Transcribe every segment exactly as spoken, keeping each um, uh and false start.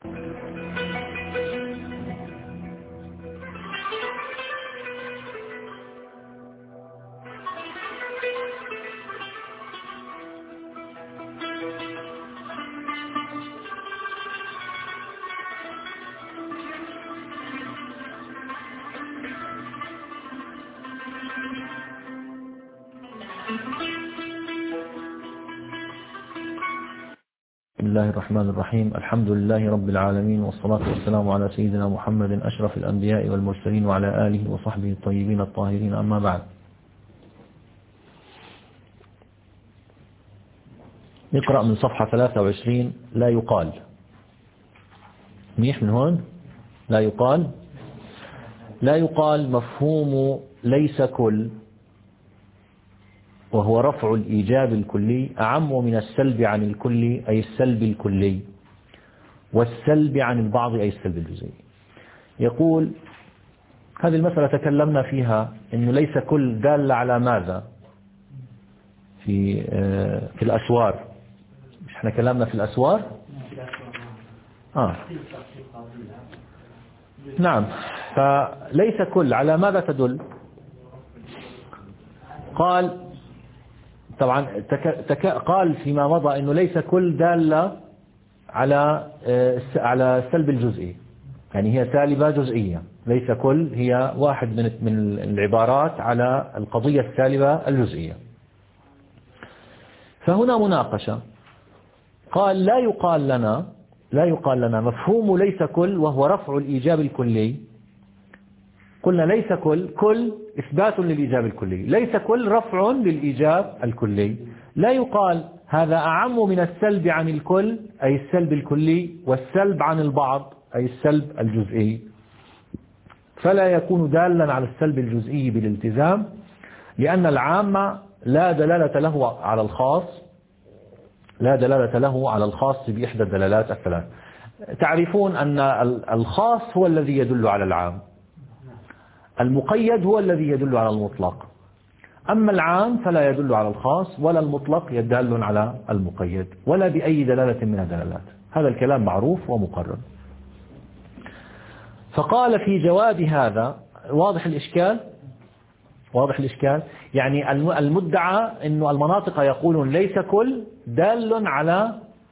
بسم الله الرحمن الرحيم. الحمد لله رب العالمين، والصلاة والسلام على سيدنا محمد أشرف الأنبياء والمرسلين وعلى آله وصحبه الطيبين الطاهرين، أما بعد. نقرأ من صفحة ثلاثة وعشرين. لا يقال منيح من هون. لا يقال لا يقال مفهوم ليس كل، وهو رفع الإيجاب الكلي، أعم من السلب عن الكل أي السلب الكلي، والسلب عن البعض أي السلب الجزئي. يقول هذه المسألة تكلمنا فيها، أنه ليس كل دال على ماذا في في الأسوار. مش احنا كلامنا في الأسوار؟ آه. نعم. فليس كل على ماذا تدل؟ قال طبعا تك... تك... قال فيما مضى انه ليس كل دالة على على السلب الجزئي، يعني هي سالبة جزئية. ليس كل هي واحد من من العبارات على القضية السالبة الجزئية. فهنا مناقشة. قال لا يقال لنا لا يقال لنا مفهوم ليس كل، وهو رفع الإيجاب الكلي. قلنا ليس كل كل إثبات للإيجاب الكلي، ليس كل رفع للإيجاب الكلي. لا يقال هذا أعم من السلب عن الكل أي السلب الكلي، والسلب عن البعض أي السلب الجزئي، فلا يكون دالا على السلب الجزئي بالالتزام، لأن العام لا دلالة له على الخاص لا دلالة له على الخاص بإحدى الدلالات الثلاث. تعرفون أن الخاص هو الذي يدل على العام، المقيد هو الذي يدل على المطلق، أما العام فلا يدل على الخاص ولا المطلق يدل على المقيد ولا بأي دلالة من الدلالات. هذا الكلام معروف ومقرر. فقال في جواب هذا، واضح الإشكال واضح الإشكال يعني المدعى أن المناطق يقولون ليس كل دال على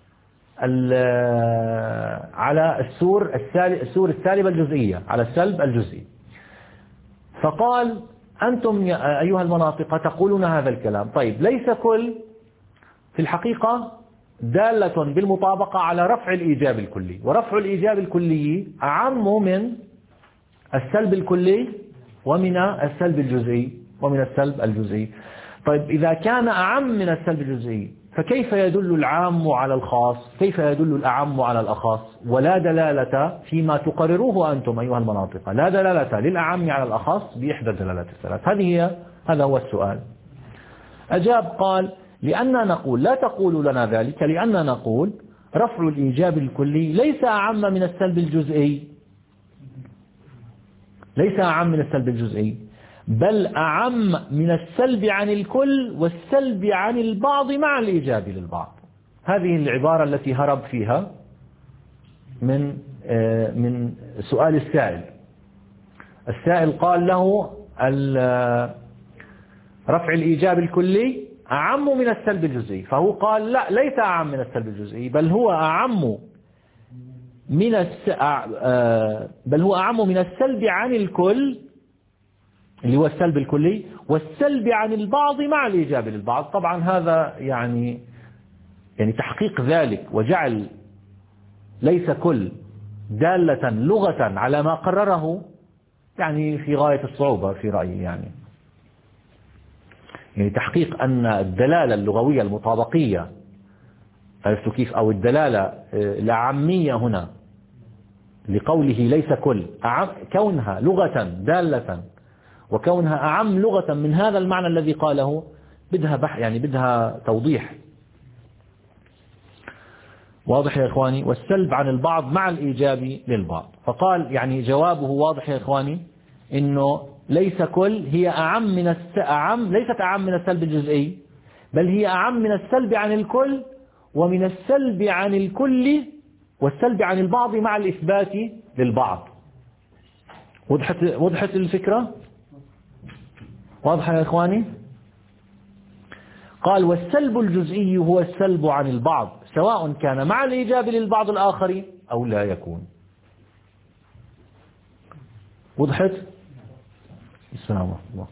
على السور السور السالبة الجزئية، على السلب الجزئي. فقال أنتم أيها المناطق تقولون هذا الكلام. طيب ليس كل في الحقيقة دالة بالمطابقة على رفع الإيجاب الكلي، ورفع الإيجاب الكلي أعم من السلب الكلي ومن السلب الجزئي ومن السلب الجزئي. طيب إذا كان أعم من السلب الجزئي، فكيف يدل العام على الخاص؟ كيف يدل الأعم على الأخص؟ ولا دلالة فيما تقرروه أنتم أيها المناطق، لا دلالة للأعم على الأخص بإحدى الدلالات الثلاث. هذه هي هذا هو السؤال. أجاب قال لأننا نقول، لا تقولوا لنا ذلك، لأننا نقول رفع الإيجاب الكلي ليس أعم من السلب الجزئي ليس أعم من السلب الجزئي بل أعم من السلب عن الكل والسلب عن البعض مع الإيجاب للبعض. هذه العبارة التي هرب فيها من من سؤال السائل. السائل قال له رفع الإيجاب الكلي أعم من السلب الجزئي، فهو قال لا، ليس أعم من السلب الجزئي، بل هو أعم من الس... بل هو أعم من السلب عن الكل اللي هو السلب الكلي، والسلب عن البعض مع الإيجاب للبعض. طبعا هذا يعني يعني تحقيق ذلك وجعل ليس كل دالة لغة على ما قرره يعني في غاية الصعوبة في رأيي. يعني يعني تحقيق أن الدلالة اللغوية المطابقية، عرفتوا كيف، أو الدلالة الأعمية هنا لقوله ليس كل، كونها لغة دالة وكونها أعم لغة من هذا المعنى الذي قاله، بدها بح يعني بدها توضيح. واضح يا إخواني؟ والسلب عن البعض مع الإيجاب للبعض. فقال يعني جوابه واضح يا إخواني، إنه ليس كل هي أعم من الس... أعم ليست أعم من السلب الجزئي، بل هي أعم من السلب عن الكل ومن السلب عن الكل والسلب عن البعض مع الإثبات للبعض. وضحت وضحت الفكرة؟ واضحة يا إخواني؟ قال والسلب الجزئي هو السلب عن البعض سواء كان مع الإيجاب للبعض الآخر أو لا يكون. وضحت؟ السلام عليكم. الله.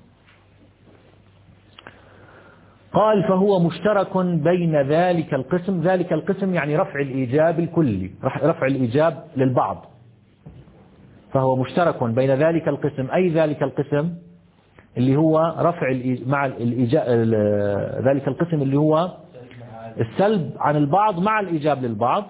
قال فهو مشترك بين ذلك القسم، ذلك القسم يعني رفع الإيجاب الكلي، رفع الإيجاب للبعض، فهو مشترك بين ذلك القسم، أي ذلك القسم اللي هو رفع مع الإيجاب، ذلك القسم اللي هو السلب عن البعض مع الإيجاب للبعض،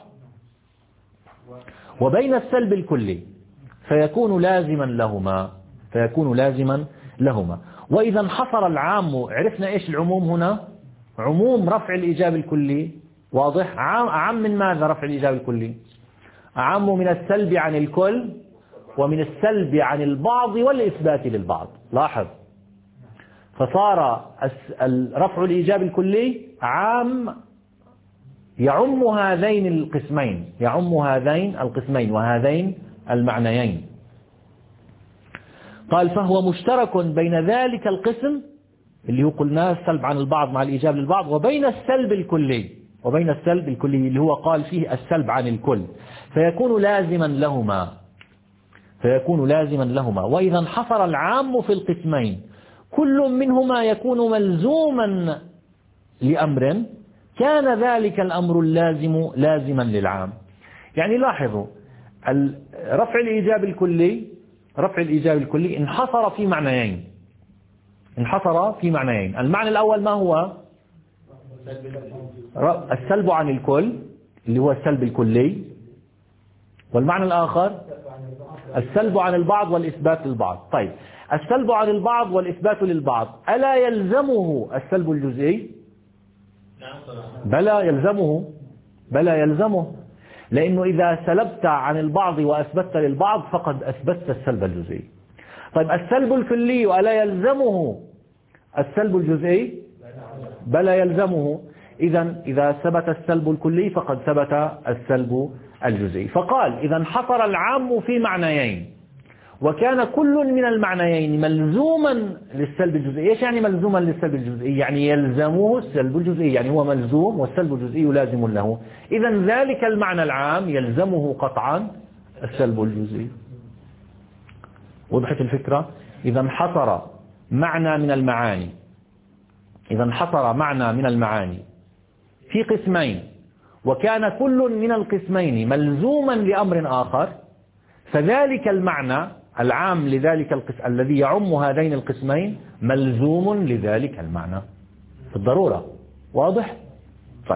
وبين السلب الكلي فيكون لازما لهما، فيكون لازما لهما. وإذا انحصر العام، عرفنا إيش العموم هنا؟ عموم رفع الإيجاب الكلي، واضح؟ عام أعم من ماذا رفع الإيجاب الكلي؟ أعم من السلب عن الكل ومن السلب عن البعض والإثبات للبعض. لاحظ، فصار رفع الإيجاب الكلي عام يعم هذين القسمين، يعم هذين القسمين وهذين المعنيين. قال فهو مشترك بين ذلك القسم اللي هو قلناه السلب عن البعض مع الإيجاب للبعض، وبين السلب الكلي، وبين السلب الكلي اللي هو قال فيه السلب عن الكل، فيكون لازما لهما، فيكون لازما لهما. وإذا انحصر العام في القسمين كل منهما يكون ملزوما لأمر كان ذلك الأمر اللازم لازما للعام. يعني لاحظوا، رفع الإيجاب الكلي، رفع الإيجاب الكلي انحصر في معنيين، انحصر في معنيين. المعنى الأول ما هو؟ السلب عن الكل اللي هو السلب الكلي، والمعنى الآخر السلب عن البعض والإثبات للبعض. طيب، السلب عن البعض والإثبات للبعض ألا يلزمه السلب الجزئي؟ بلى يلزمه، بلى يلزمه، لأنه إذا سلبت عن البعض وأثبتت للبعض فقد أثبتت السلب الجزئي. طيب، السلب الكلي ألا يلزمه السلب الجزئي؟ بلى يلزمه. إذا إذا ثبت السلب الكلي فقد ثبت السلب الجزئي. فقال إذا انحصر العام في معنيين وكان كل من المعنيين ملزوما للسلب الجزئي. ايش يعني ملزوما للسلب الجزئي؟ يعني يلزمه السلب الجزئي، يعني هو ملزوم والسلب الجزئي لازم له. إذا ذلك المعنى العام يلزمه قطعا السلب الجزئي. وضحت الفكرة؟ إذا انحصر معنى من المعاني، إذا انحصر معنى من المعاني في قسمين وكان كل من القسمين ملزوما لأمر آخر، فذلك المعنى العام لذلك القسم الذي يعم هذين القسمين ملزوم لذلك المعنى بالضرورة. واضح؟ طيب،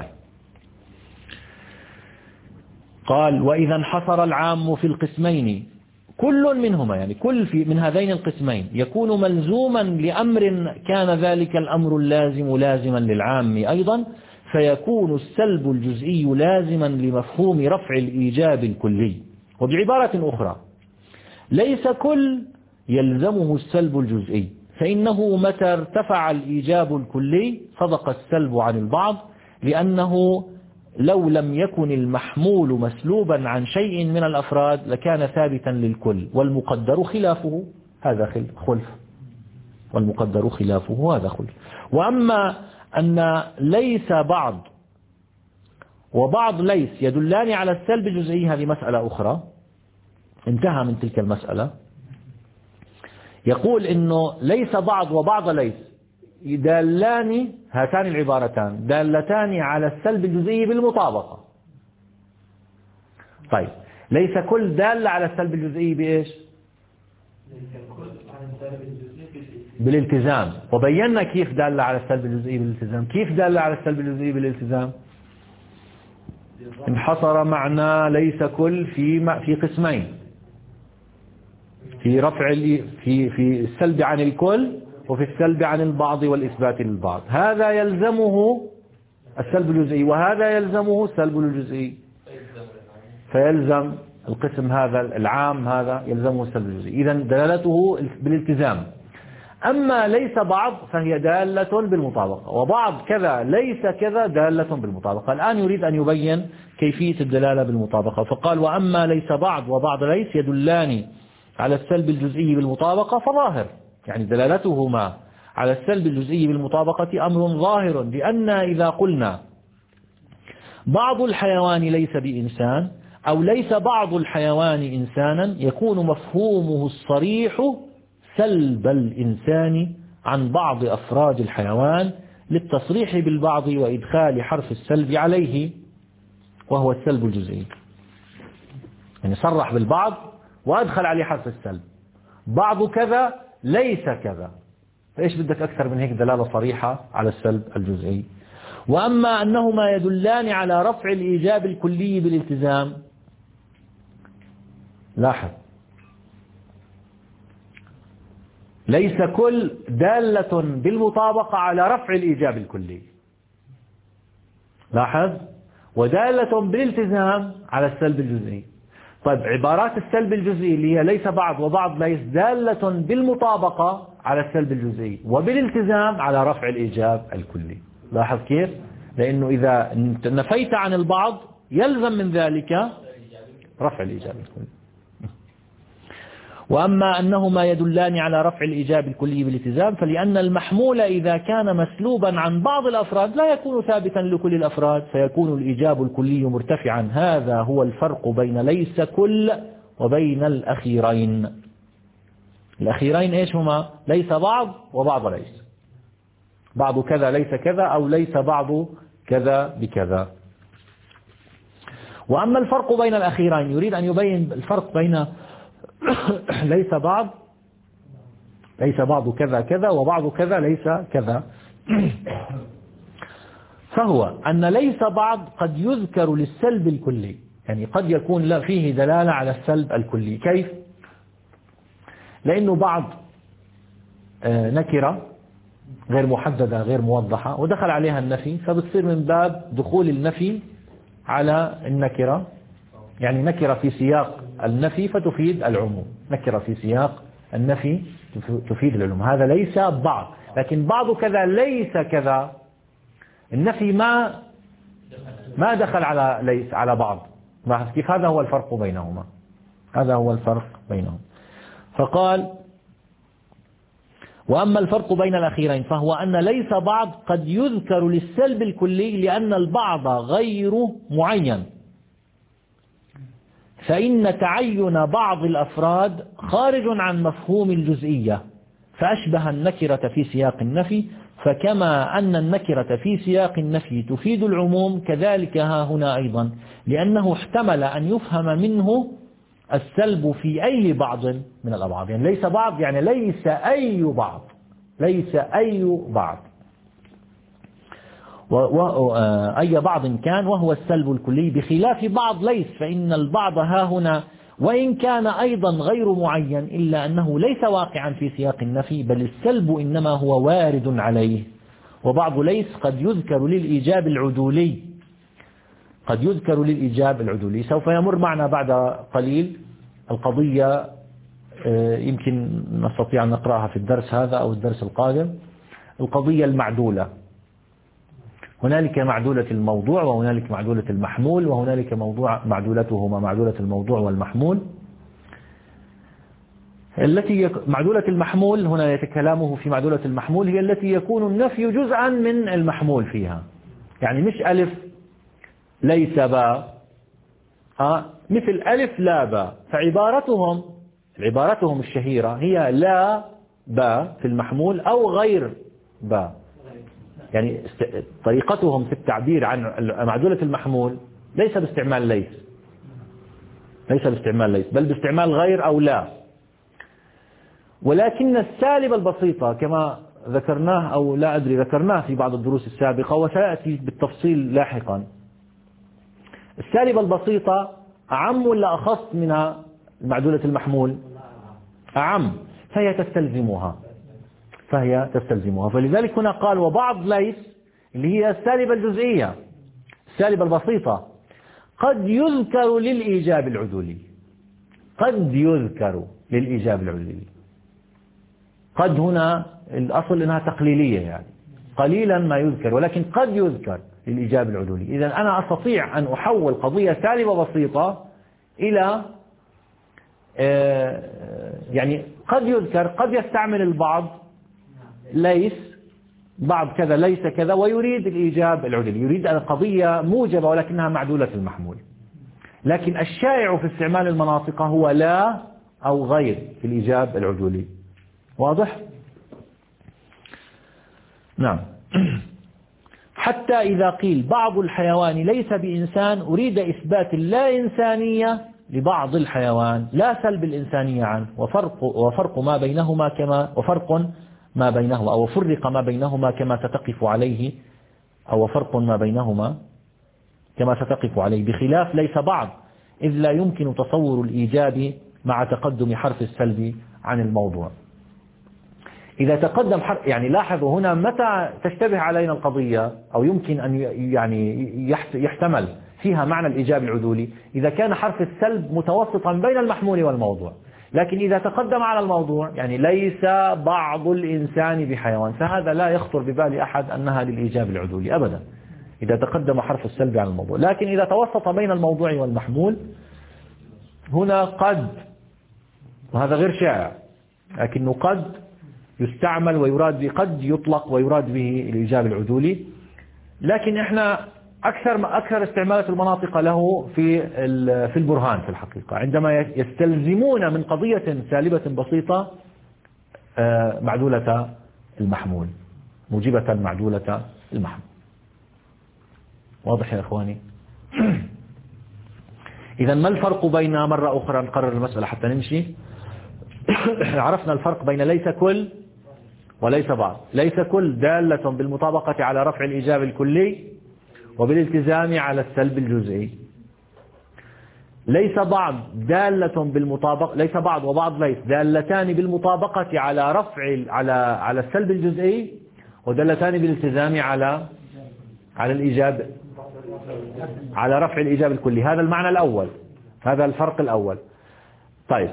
قال وإذا انحصر العام في القسمين كل منهما، يعني كل في من هذين القسمين يكون ملزوما لأمر كان ذلك الأمر اللازم لازما للعام أيضا، فيكون السلب الجزئي لازما لمفهوم رفع الإيجاب الكلي. وبعبارة أخرى، ليس كل يلزمه السلب الجزئي، فإنه متى ارتفع الإيجاب الكلي صدق السلب عن البعض، لأنه لو لم يكن المحمول مسلوبا عن شيء من الأفراد لكان ثابتا للكل، والمقدر خلافه هذا خلف، والمقدر خلافه هذا خلف. وأما أن ليس بعض وبعض ليس يدلان على السلب الجزئي هذه مسألة أخرى، انتهى من تلك المسألة. يقول إنه ليس بعض وبعض ليس دالان، هاتان العبارتان دالتان على السلب الجزئي بالمطابقة. طيب، ليس كل دال على السلب الجزئي بإيش؟ بالالتزام. وبينا كيف دال على السلب الجزئي بالالتزام. كيف دال على السلب الجزئي بالالتزام؟ انحصر معنى ليس كل في في قسمين، في رفع في في السلب عن الكل وفي السلب عن البعض والإثبات للبعض. هذا يلزمه السلب الجزئي وهذا يلزمه السلب الجزئي، فيلزم القسم هذا العام هذا يلزمه السلب الجزئي. إذن دلالته بالالتزام. أما ليس بعض فهي دالة بالمطابقة، وبعض كذا ليس كذا دالة بالمطابقة. الآن يريد أن يبين كيفية الدلالة بالمطابقة، فقال وأما ليس بعض وبعض ليس يدلان على السلب الجزئي بالمطابقة فظاهر، يعني دلالتهما على السلب الجزئي بالمطابقة أمر ظاهر، لأن إذا قلنا بعض الحيوان ليس بإنسان أو ليس بعض الحيوان إنسانا يكون مفهومه الصريح سلب الإنسان عن بعض أفراد الحيوان للتصريح بالبعض وإدخال حرف السلب عليه وهو السلب الجزئي. يعني صرح بالبعض وأدخل عليه حرف السلب، بعض كذا ليس كذا، فإيش بدك أكثر من هيك دلالة صريحة على السلب الجزئي. وأما أنهما يدلان على رفع الإيجاب الكلي بالالتزام، لاحظ ليس كل دالة بالمطابقة على رفع الإيجاب الكلي، لاحظ، ودالة بالالتزام على السلب الجزئي. طيب عبارات السلب الجزئي اللي هي ليس بعض وبعض ليس دالة بالمطابقة على السلب الجزئي وبالالتزام على رفع الإيجاب الكلي. لاحظ كيف؟ لأنه إذا نفيت عن البعض يلزم من ذلك رفع الإيجاب الكلي. وأما أنهما يدلان على رفع الإيجاب الكلي بالالتزام فلأن المحمول إذا كان مسلوبا عن بعض الأفراد لا يكون ثابتا لكل الأفراد فيكون الإيجاب الكلي مرتفعا. هذا هو الفرق بين ليس كل وبين الأخيرين. الأخيرين إيش هما؟ ليس بعض وبعض ليس، بعض كذا ليس كذا أو ليس بعض كذا بكذا. وأما الفرق بين الأخيرين يريد أن يبين الفرق بين ليس بعض ليس بعض كذا كذا وبعض كذا ليس كذا. فهو أن ليس بعض قد يذكر للسلب الكلي، يعني قد يكون فيه دلالة على السلب الكلي. كيف؟ لأنه بعض نكرة غير محددة غير موضحة ودخل عليها النفي، فبتصير من باب دخول النفي على النكرة، يعني نكرة في سياق النفي فتفيد العموم، نكرة في سياق النفي تفيد العموم. هذا ليس بعض، لكن بعض كذا ليس كذا النفي ما ما دخل على ليس على بعض. لاحظ كيف؟ هذا هو الفرق بينهما، هذا هو الفرق بينهم. فقال وأما الفرق بين الأخيرين فهو أن ليس بعض قد يذكر للسلب الكلي لأن البعض غير معين، فإن تعين بعض الأفراد خارج عن مفهوم الجزئية فأشبه النكرة في سياق النفي، فكما أن النكرة في سياق النفي تفيد العموم كذلك ها هنا أيضا، لأنه احتمل أن يفهم منه السلب في أي بعض من الأبعاد. يعني ليس بعض يعني ليس أي بعض، ليس أي بعض وأي بعض كان وهو السلب الكلي، بخلاف بعض ليس، فإن البعض ها هنا وإن كان أيضا غير معين إلا أنه ليس واقعا في سياق النفي، بل السلب إنما هو وارد عليه. وبعض ليس قد يذكر للإيجاب العدولي، قد يذكر للإيجاب العدولي. سوف يمر معنا بعد قليل القضية، يمكن نستطيع أن نقرأها في الدرس هذا أو الدرس القادم، القضية المعدولة. هنالك معدولة الموضوع وهنالك معدولة المحمول، وهنالك موضوع معدولتهما معدولة الموضوع والمحمول. التي معدولة المحمول هنا كلامه في معدولة المحمول هي التي يكون النفي جزءا من المحمول فيها، يعني مش ألف ليس باء، آه مثل ألف لا باء، فعبارتهم عبارتهم الشهيرة هي لا باء في المحمول أو غير باء. يعني طريقتهم في التعبير عن معدولة المحمول ليس باستعمال ليس، ليس باستعمال ليس بل باستعمال غير أو لا. ولكن السالبة البسيطة كما ذكرناه أو لا أدري ذكرناه في بعض الدروس السابقة وسيأتي بالتفصيل لاحقا، السالبة البسيطة أعم ولا أخص من معدولة المحمول؟ أعم، فهي تستلزمها فهي تستلزمها فلذلك هنا قال وبعض ليس اللي هي السالبة الجزئية السالبة البسيطة قد يذكر للإيجاب العدولي، قد يذكر للإيجاب العدولي. قد هنا الأصل أنها تقليلية، يعني قليلا ما يذكر، ولكن قد يذكر للإيجاب العدولي. إذا أنا أستطيع أن أحول قضية سالبة بسيطة إلى يعني قد يذكر، قد يستعمل البعض ليس بعض كذا ليس كذا ويريد الإيجاب العدولي، يريد القضية موجبة ولكنها معدولة المحمول. لكن الشائع في استعمال المناطق هو لا أو غير في الإيجاب العدولي. واضح؟ نعم. حتى إذا قيل بعض الحيوان ليس بإنسان أريد إثبات اللا إنسانية لبعض الحيوان لا سلب الإنسانية عنه، وفرق وفرق ما بينهما كما وفرق ما بينهما أو فرق ما بينهما كما ستقف عليه أو فرق ما بينهما كما ستقف عليه، بخلاف ليس بعض، إذ لا يمكن تصور الإيجاب مع تقدم حرف السلب عن الموضوع. إذا تقدم حرف، يعني لاحظوا هنا متى تشتبه علينا القضية أو يمكن أن يعني يحتمل فيها معنى الإيجاب العدولي، إذا كان حرف السلب متوسطا بين المحمول والموضوع. لكن إذا تقدم على الموضوع، يعني ليس بعض الإنسان بحيوان، فهذا لا يخطر ببال أحد أنها للإيجاب العدولي أبدا إذا تقدم حرف السلب على الموضوع. لكن إذا توسط بين الموضوع والمحمول هنا قد، وهذا غير شائع، لكنه قد يستعمل ويراد به، قد يطلق ويراد به الإيجاب العدولي. لكن احنا أكثر أكثر استعمالات المناطق له في في البرهان في الحقيقة، عندما يستلزمون من قضية سالبة بسيطة معدولة المحمول، موجبة معدولة المحمول. واضح يا إخواني؟ إذا ما الفرق بين، مرة أخرى نقرر المسألة حتى نمشي. عرفنا الفرق بين ليس كل وليس بعض. ليس كل دالة بالمطابقة على رفع الإيجاب الكلي وبالالتزام على السلب الجزئي. ليس بعض دالة بالمطابقة، ليس بعض وبعض ليس دالتان بالمطابقة على رفع على على السلب الجزئي، ودالتان بالالتزام على على الإيجاب على رفع الإيجاب الكلي. هذا المعنى الأول، هذا الفرق الأول. طيب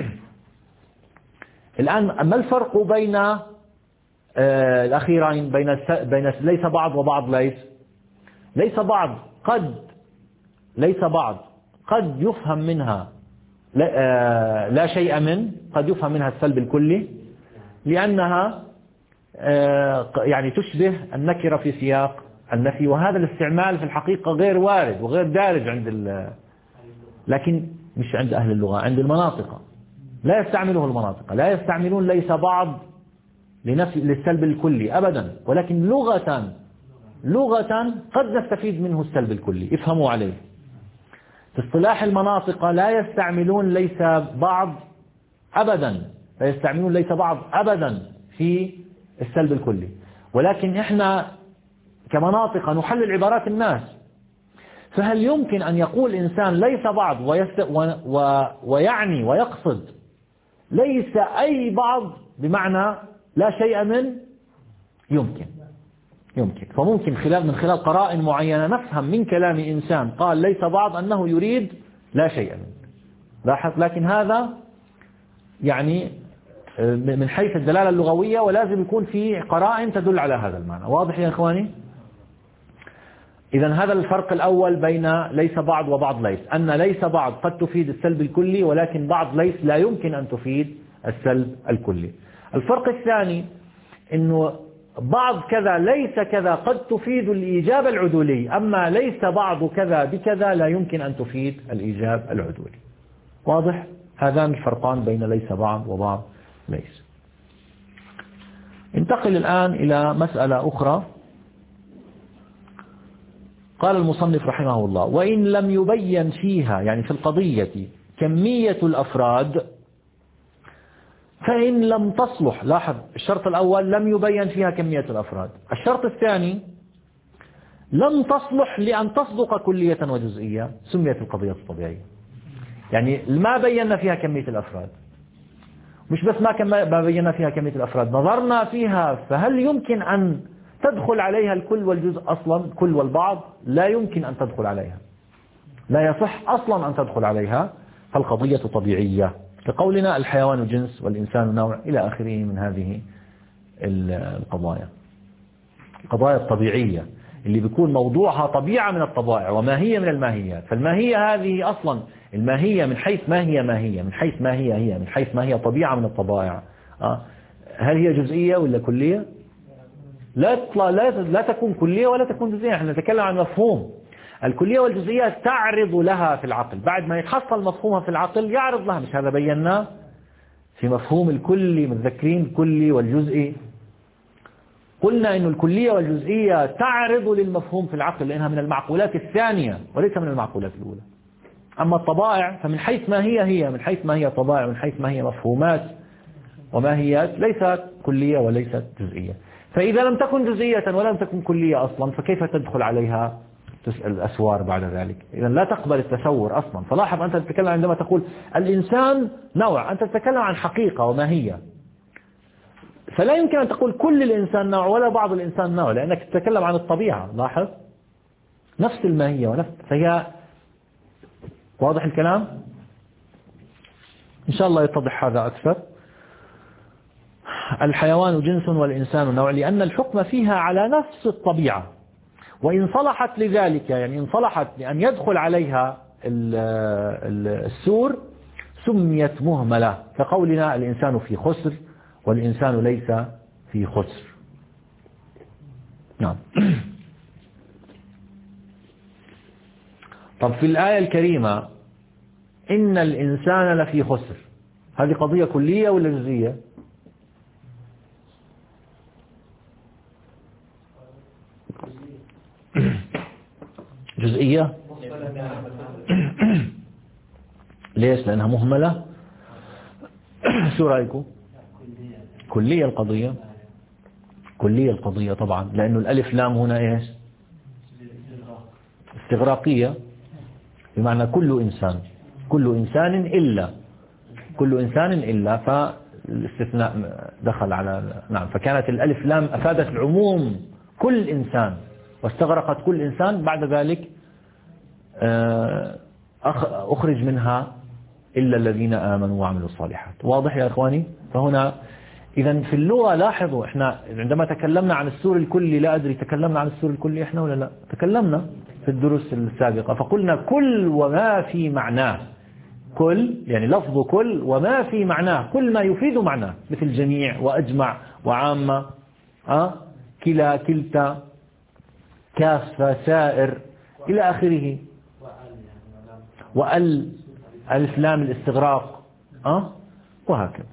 الآن ما الفرق بين آه الأخيرين، بين بين ليس بعض وبعض ليس؟ ليس بعض قد ليس بعض قد يفهم منها لا, آه لا شيء من، قد يفهم منها السلب الكلي، لأنها آه يعني تشبه النكرة في سياق النفي، وهذا الاستعمال في الحقيقة غير وارد وغير دارج عند ال لكن مش عند أهل اللغة، عند المناطق لا يستعمله المناطق، لا يستعملون ليس بعض لنفي للسلب الكلي أبدا، ولكن لغة لغة قد نستفيد منه السلب الكلي، افهموا عليه. في اصطلاح المناطق لا يستعملون ليس بعض أبدا، لا يستعملون ليس بعض أبدا في السلب الكلي، ولكن احنا كمناطق نحلل عبارات الناس. فهل يمكن أن يقول إنسان ليس بعض ويست... و... و... ويعني ويقصد ليس أي بعض بمعنى لا شيء من؟ يمكن يمكن فممكن خلال من خلال قرائن معينة نفهم من كلام إنسان قال ليس بعض أنه يريد لا شيء من. لاحظ، لكن هذا يعني من حيث الدلالة اللغوية، ولازم يكون في قرائن تدل على هذا المعنى. واضح يا إخواني؟ إذا هذا الفرق الأول بين ليس بعض وبعض ليس، أن ليس بعض قد تفيد السلب الكلي، ولكن بعض ليس لا يمكن أن تفيد السلب الكلي. الفرق الثاني أنه بعض كذا ليس كذا قد تفيد الإيجاب العدولي، أما ليس بعض كذا بكذا لا يمكن أن تفيد الإيجاب العدولي. واضح؟ هذان الفرقان بين ليس بعض وبعض ليس. انتقل الآن إلى مسألة أخرى. قال المصنف رحمه الله: وإن لم يبين فيها، يعني في القضية، كمية الأفراد فإن لم تصلح. لاحظ الشرط الأول لم يبين فيها كمية الأفراد، الشرط الثاني لم تصلح لأن تصدق كلية وجزئية، سميت القضية الطبيعية. يعني ما بينا فيها كمية الأفراد، مش بس ما بينا فيها كمية الأفراد، نظرنا فيها فهل يمكن أن تدخل عليها الكل والجزء أصلا، كل والبعض لا يمكن أن تدخل عليها، لا يصح أصلا أن تدخل عليها، فالقضية طبيعية. لقولنا الحيوان جنس والإنسان نوع إلى آخره من هذه القضايا، القضايا الطبيعية اللي بيكون موضوعها طبيعة من الطبائع وماهية من الماهيات. فالماهية هذه أصلا الماهية من حيث ما هي ماهية، من حيث ما هي هي من حيث ما هي طبيعة من الطبائع. هل هي جزئية ولا كلية؟ لا لا لا تكون كلية ولا تكون جزئية. احنا نتكلم عن مفهوم. الكلية والجزئية تعرض لها في العقل، بعد ما يتحصل مفهومها في العقل يعرض لها. مش هذا بيناه في مفهوم الكلي، متذكرين الكلي والجزئي؟ قلنا إن الكلية والجزئية تعرض للمفهوم في العقل لأنها من المعقولات الثانية وليس من المعقولات الأولى. أما الطبائع فمن حيث ما هي هي من حيث ما هي طبائع، من حيث ما هي مفهومات وماهيات، ليست كلية وليست جزئية. فإذا لم تكن جزئية ولم تكن كلية أصلا فكيف تدخل عليها تسأل الأسوار بعد ذلك؟ إذا لا تقبل التسور أصلا. فلاحظ أنت تتكلم عندما تقول الإنسان نوع، أنت تتكلم عن حقيقة وماهية، فلا يمكن أن تقول كل الإنسان نوع ولا بعض الإنسان نوع، لأنك تتكلم عن الطبيعة. لاحظ نفس الماهية ونفس، فهي واضح الكلام؟ إن شاء الله يتضح هذا أكثر. الحيوان جنس والإنسان نوع لأن الحكم فيها على نفس الطبيعة، وإن صلحت لذلك يعني إن صلحت لأن يدخل عليها السور سميت مهملة، كقولنا الإنسان في خسر والإنسان ليس في خسر. نعم. طب في الآية الكريمة إن الإنسان لفي خسر، هذه قضية كلية ولا جزئية؟ جزئية. ليش؟ لأنها مهملة. شو رأيكم؟ كلية القضية، كلية القضية طبعا، لأنه الألف لام هنا إيش؟ استغراقية، بمعنى كل إنسان، كل إنسان إلا، كل إنسان إلا، فالاستثناء دخل على نعم. فكانت الألف لام أفادت العموم كل إنسان واستغرقت كل إنسان، بعد ذلك أخرج منها إلا الذين آمنوا وعملوا الصالحات. واضح يا إخواني؟ فهنا إذا في اللغة لاحظوا إحنا عندما تكلمنا عن السور الكلي، لا أدري تكلمنا عن السور الكلي إحنا ولا لا؟ تكلمنا في الدروس السابقة، فقلنا كل وما في معناه، كل يعني لفظ كل وما في معناه، كل ما يفيد معناه، مثل جميع وأجمع وعامة، أه؟ كلا كلتا كافة سائر إلى آخره، وأل ألف لام الاستغراق، أه؟ وهكذا.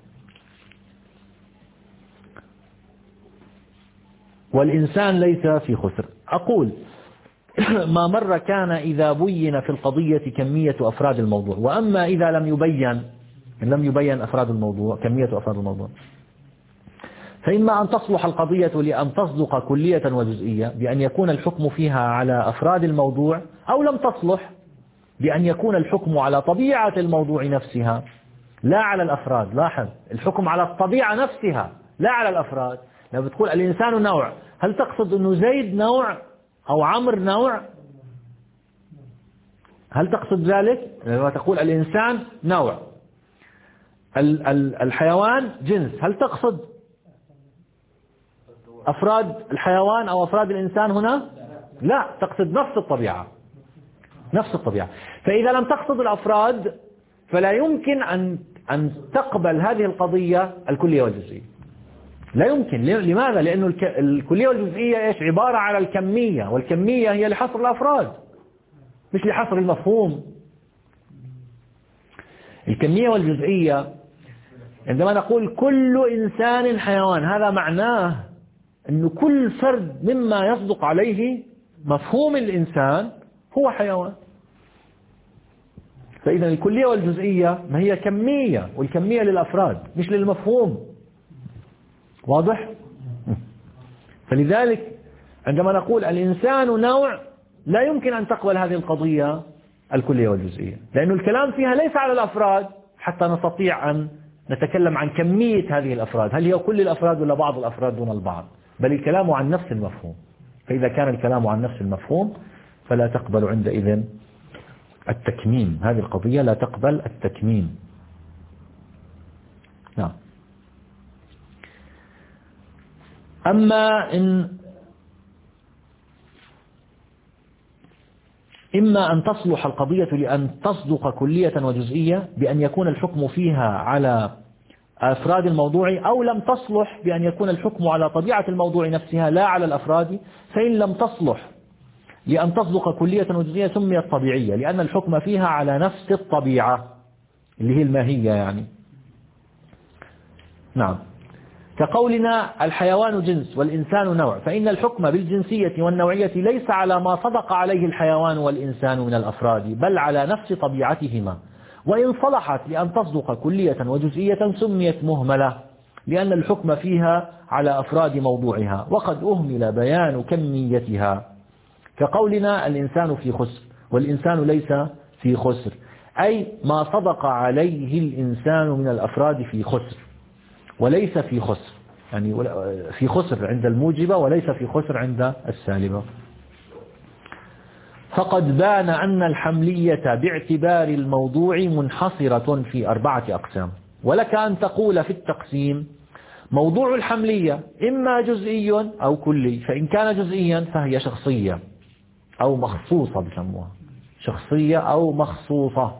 والإنسان ليس في خسر. أقول ما مر كان إذا بين في القضية كمية أفراد الموضوع، وأما إذا لم يبين لم يبين أفراد الموضوع كمية أفراد الموضوع فإما أن تصلح القضية لأن تصدق كلية وجزئية بأن يكون الحكم فيها على أفراد الموضوع، أو لم تصلح بأن يكون الحكم على طبيعة الموضوع نفسها لا على الأفراد. لاحظ الحكم على الطبيعة نفسها لا على الأفراد. لو بتقول الإنسان نوع، هل تقصد أنه زيد نوع أو عمر نوع؟ هل تقصد ذلك؟ لما تقول الإنسان نوع، الحيوان جنس، هل تقصد أفراد الحيوان أو أفراد الإنسان هنا؟ لا، تقصد نفس الطبيعة، نفس الطبيعة. فإذا لم تقصد الأفراد فلا يمكن أن أن تقبل هذه القضية الكلية والجزئية، لا يمكن. لماذا؟ لأنه الكلية والجزئية إيش؟ عبارة على الكمية، والكمية هي لحصر الأفراد مش لحصر المفهوم. الكمية والجزئية عندما نقول كل إنسان حيوان، هذا معناه أنه كل فرد مما يصدق عليه مفهوم الإنسان هو حيوان. فإذا الكلية والجزئية ما هي كمية، والكمية للأفراد مش للمفهوم. واضح؟ فلذلك عندما نقول الإنسان نوع لا يمكن أن تقبل هذه القضية الكلية والجزئية، لأن الكلام فيها ليس على الأفراد حتى نستطيع أن نتكلم عن كمية هذه الأفراد، هل هي كل الأفراد ولا بعض الأفراد دون البعض، بل الكلام عن نفس المفهوم. فإذا كان الكلام عن نفس المفهوم فلا تقبل عندئذ التكميم، هذه القضية لا تقبل التكميم. نعم. أما إن إما أن تصلح القضية لأن تصدق كلية وجزئية بأن يكون الحكم فيها على أفراد الموضوع، أو لم تصلح بأن يكون الحكم على طبيعة الموضوع نفسها لا على الأفراد. فإن لم تصلح لأن تصدق كلية وجزئية سميت طبيعية، لأن الحكم فيها على نفس الطبيعة اللي هي الماهية يعني. نعم. كقولنا الحيوان جنس والإنسان نوع، فإن الحكم بالجنسية والنوعية ليس على ما صدق عليه الحيوان والإنسان من الأفراد، بل على نفس طبيعتهما. وإن صلحت لأن تصدق كلية وجزئية سميت مهملة، لأن الحكم فيها على أفراد موضوعها، وقد أهمل بيان كميتها. كقولنا الإنسان في خسر والإنسان ليس في خسر، أي ما صدق عليه الإنسان من الأفراد في خسر وليس في خسر، يعني في خسر عند الموجبة وليس في خسر عند السالبة. فقد بان أن الحملية باعتبار الموضوع منحصرة في أربعة أقسام. ولك أن تقول في التقسيم: موضوع الحملية إما جزئي أو كلي، فإن كان جزئيا فهي شخصية أو مخصوصة، بسموها شخصية أو مخصوصة.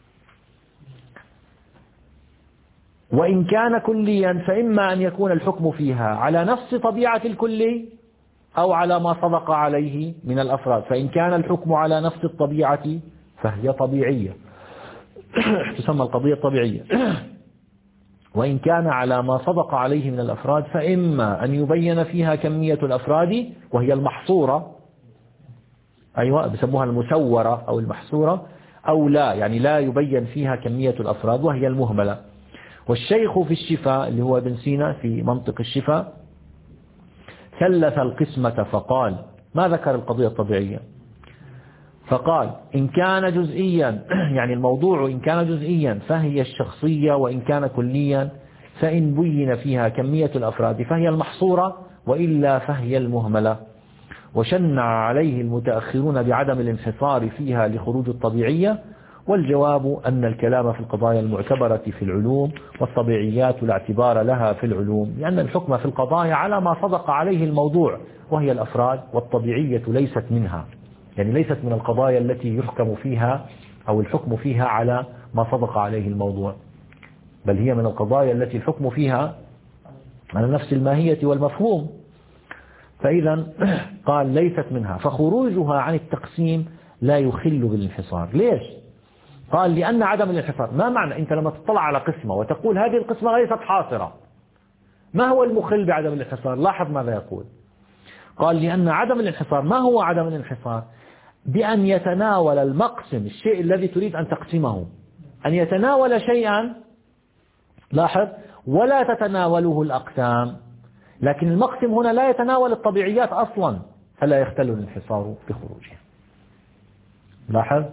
وإن كان كليا فإما أن يكون الحكم فيها على نفس طبيعة الكلي أو على ما صدق عليه من الأفراد، فإن كان الحكم على نفس الطبيعة فهي طبيعية تسمى القضية الطبيعية. وإن كان على ما صدق عليه من الأفراد فإما أن يبين فيها كمية الأفراد وهي المحصورة، أيوة بسموها المسورة أو المحصورة، أو لا، يعني لا يبين فيها كمية الأفراد وهي المهملة. والشيخ في الشفاء اللي هو ابن سينا في منطق الشفاء ثلث القسمة فقال، ما ذكر القضية الطبيعية، فقال: إن كان جزئيا يعني الموضوع إن كان جزئيا فهي الشخصية، وإن كان كليا فإن بين فيها كمية الأفراد فهي المحصورة، وإلا فهي المهملة. وشنع عليه المتأخرون بعدم الانحصار فيها لخروج الطبيعية. والجواب أن الكلام في القضايا المعتبرة في العلوم، والطبيعيات لا اعتبار لها في العلوم، لأن الحكم في القضايا على ما صدق عليه الموضوع وهي الأفراد، والطبيعية ليست منها، يعني ليست من القضايا التي يحكم فيها أو الحكم فيها على ما صدق عليه الموضوع، بل هي من القضايا التي الحكم فيها على نفس الماهية والمفهوم. فإذا قال ليست منها، فخروجها عن التقسيم لا يخل بالانحصار. ليش؟ قال: لأن عدم الانحصار، ما معنى أنت لما تطلع على قسمة وتقول هذه القسمة ليست حاصرة، ما هو المخل بعدم الانحصار؟ لاحظ ماذا يقول. قال: لأن عدم الانحصار، ما هو عدم الانحصار؟ بأن يتناول المقسم الشيء الذي تريد أن تقسمه، أن يتناول شيئا، لاحظ، ولا تتناوله الأقسام. لكن المقسم هنا لا يتناول الطبيعيات أصلا، فلا يختل الانحصار بخروجها. لاحظ.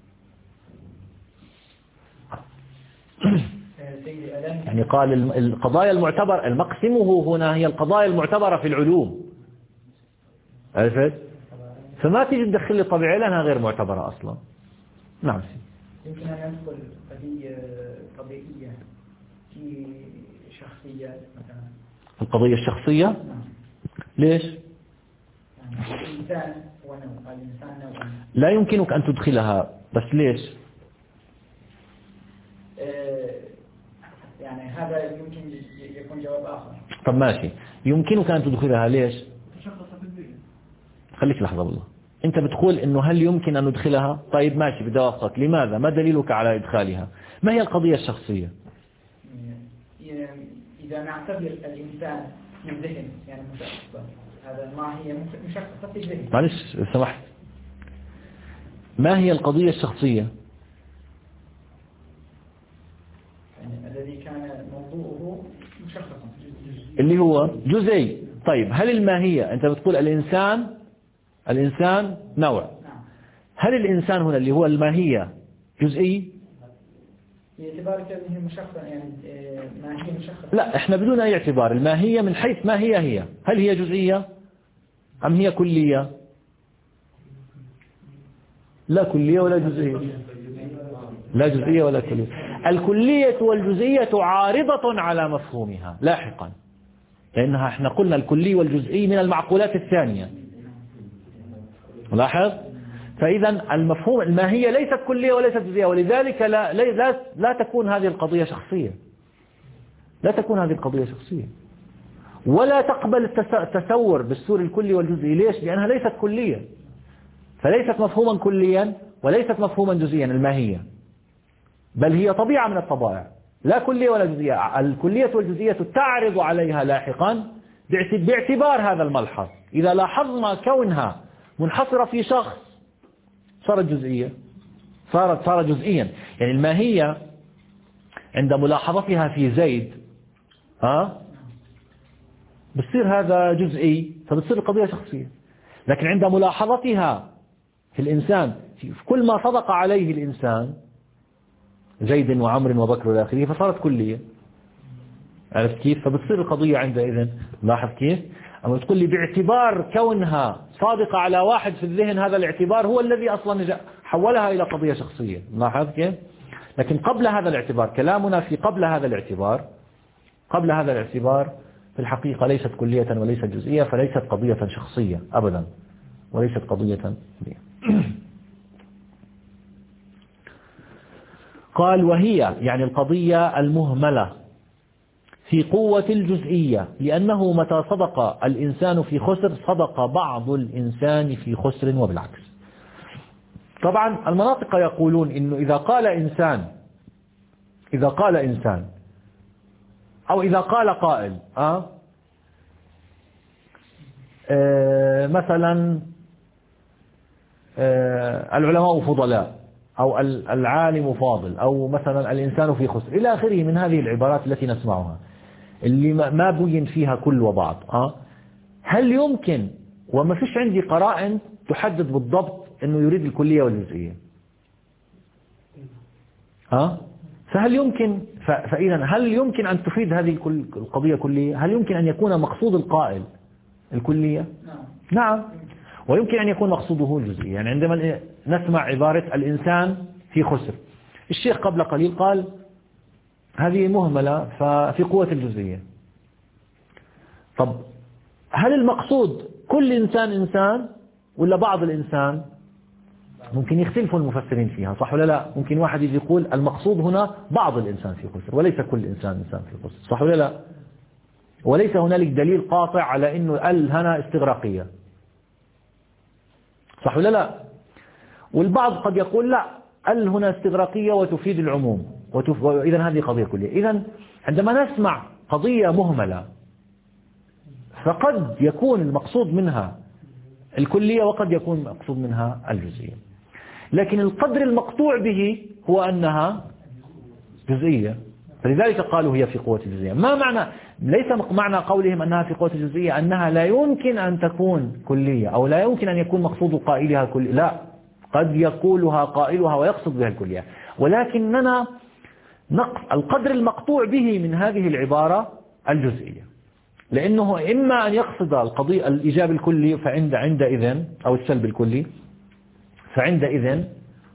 يعني قال القضايا المعتبر المقسمه هنا هي القضايا المعتبرة في العلوم، عرفت؟ فما تيجي تدخل لي طبيعية لأنها غير معتبرة أصلا. نعم. يمكن أن يدخل قضية طبيعية في شخصية مثلا. القضية الشخصية؟ نعم. ليش؟ يعني الإنسان هو نوع، الإنسان نوع. لا يمكنك أن تدخلها، بس ليش؟ يعني هذا يمكن يكون جواب آخر. طب ماشي، يمكنك أن تدخلها، ليش؟ خليك لحظة بالله، أنت بتقول إنه هل يمكن أن ندخلها؟ طيب ماشي، بدي أوافقك. لماذا؟ ما دليلك على إدخالها؟ ما هي القضية الشخصية؟ إذا نعتبر الإنسان في الذهن يعني مشخصة، هذا ما هي مشخصة في الذهن. معلش سمحت، ما هي القضية الشخصية؟ يعني الذي كان موضوعه مشخصا اللي هو جزئي. طيب هل الماهية، أنت بتقول الإنسان الإنسان نوع، هل الإنسان هنا اللي هو الماهية جزئي؟ باعتبار كونه مشخصا يعني ماهية مشخصة. لا، احنا بدون أي اعتبار. الماهية من حيث ما هي هي، هل هي جزئية أم هي كلية؟ لا كلية ولا جزئية، لا جزئية ولا كلية. الكلية والجزئية عارضة على مفهومها لاحقا، لأنها احنا قلنا الكلي والجزئي من المعقولات الثانية. لاحظ، فإذا المفهوم الماهية ليست كلية وليست جزئية، ولذلك لا, لا, لا تكون هذه القضية شخصية، لا تكون هذه القضية شخصية، ولا تقبل التسور بالسور الكلي والجزئي. ليش؟ لأنها ليست كلية، فليست مفهوما كليا وليست مفهوما جزئيا الماهية، بل هي طبيعة من الطبائع، لا كلية ولا جزئية. الكلية والجزئية تعرض عليها لاحقا باعتبار هذا الملحظ. إذا لاحظنا كونها منحصرة في شخص صارت جزئية، صارت صار جزئيا. يعني الماهية عند ملاحظتها في زيد ها بتصير هذا جزئي، فبتصير القضية شخصية. لكن عند ملاحظتها في الإنسان في كل ما صدق عليه الإنسان زيد وعمر وبكر والى اخره فصارت كلية. عرفت كيف؟ فبتصير القضية عندئذ. لاحظ كيف؟ أما تقول لي باعتبار كونها صادقة على واحد في الذهن، هذا الاعتبار هو الذي أصلا حولها إلى قضية شخصية. لاحظ كيف؟ لكن قبل هذا الاعتبار، كلامنا في قبل هذا الاعتبار، قبل هذا الاعتبار في الحقيقة ليست كلية وليست جزئية، فليست قضية شخصية أبدا، وليست قضية كلية. قال وهي يعني القضية المهملة في قوة الجزئية، لأنه متى صدق الإنسان في خسر صدق بعض الإنسان في خسر وبالعكس. طبعا المناطق يقولون إنه إذا قال إنسان إذا قال إنسان أو إذا قال قائل أه آه مثلا آه العلماء فضلاء أو العالم فاضل أو مثلا الإنسان في خسر إلى آخره من هذه العبارات التي نسمعها اللي ما بين فيها كل وبعض أه هل يمكن، وما فيش عندي قرائن تحدد بالضبط أنه يريد الكلية والجزئية أه فهل يمكن فإذا هل يمكن أن تفيد هذه القضية كلية؟ هل يمكن أن يكون مقصود القائل الكلية؟ نعم، ويمكن أن يكون مقصوده الجزئية. يعني عندما نسمع عبارة الإنسان في خسر، الشيخ قبل قليل قال هذه مهملة ففي قوة الجزئية. طب هل المقصود كل إنسان إنسان ولا بعض الإنسان؟ ممكن يختلفوا المفسرين فيها، صح ولا لا؟ ممكن واحد يجي يقول المقصود هنا بعض الإنسان في خسر وليس كل إنسان إنسان في خسر، صح ولا لا؟ وليس هنالك دليل قاطع على إنه ال هنا استغراقية، صح ولا لا؟ والبعض قد يقول لا، ال هنا استغراقية وتفيد العموم وتف... إذن هذه قضية كلية. إذن عندما نسمع قضية مهملة فقد يكون المقصود منها الكلية وقد يكون المقصود منها الجزئية، لكن القدر المقطوع به هو أنها جزئية، فلذلك قالوا هي في قوة الجزئية. ما معنى ليس معنى قولهم أنها في قوة الجزئية أنها لا يمكن أن تكون كلية أو لا يمكن أن يكون مقصود قائلها كلية، لا، قد يقولها قائلها ويقصد بها الكلية، ولكننا القدر المقطوع به من هذه العبارة الجزئية، لأنه إما أن يقصد القضية الإيجاب الكلي فعند عندئذ أو السلب الكلي فعندئذ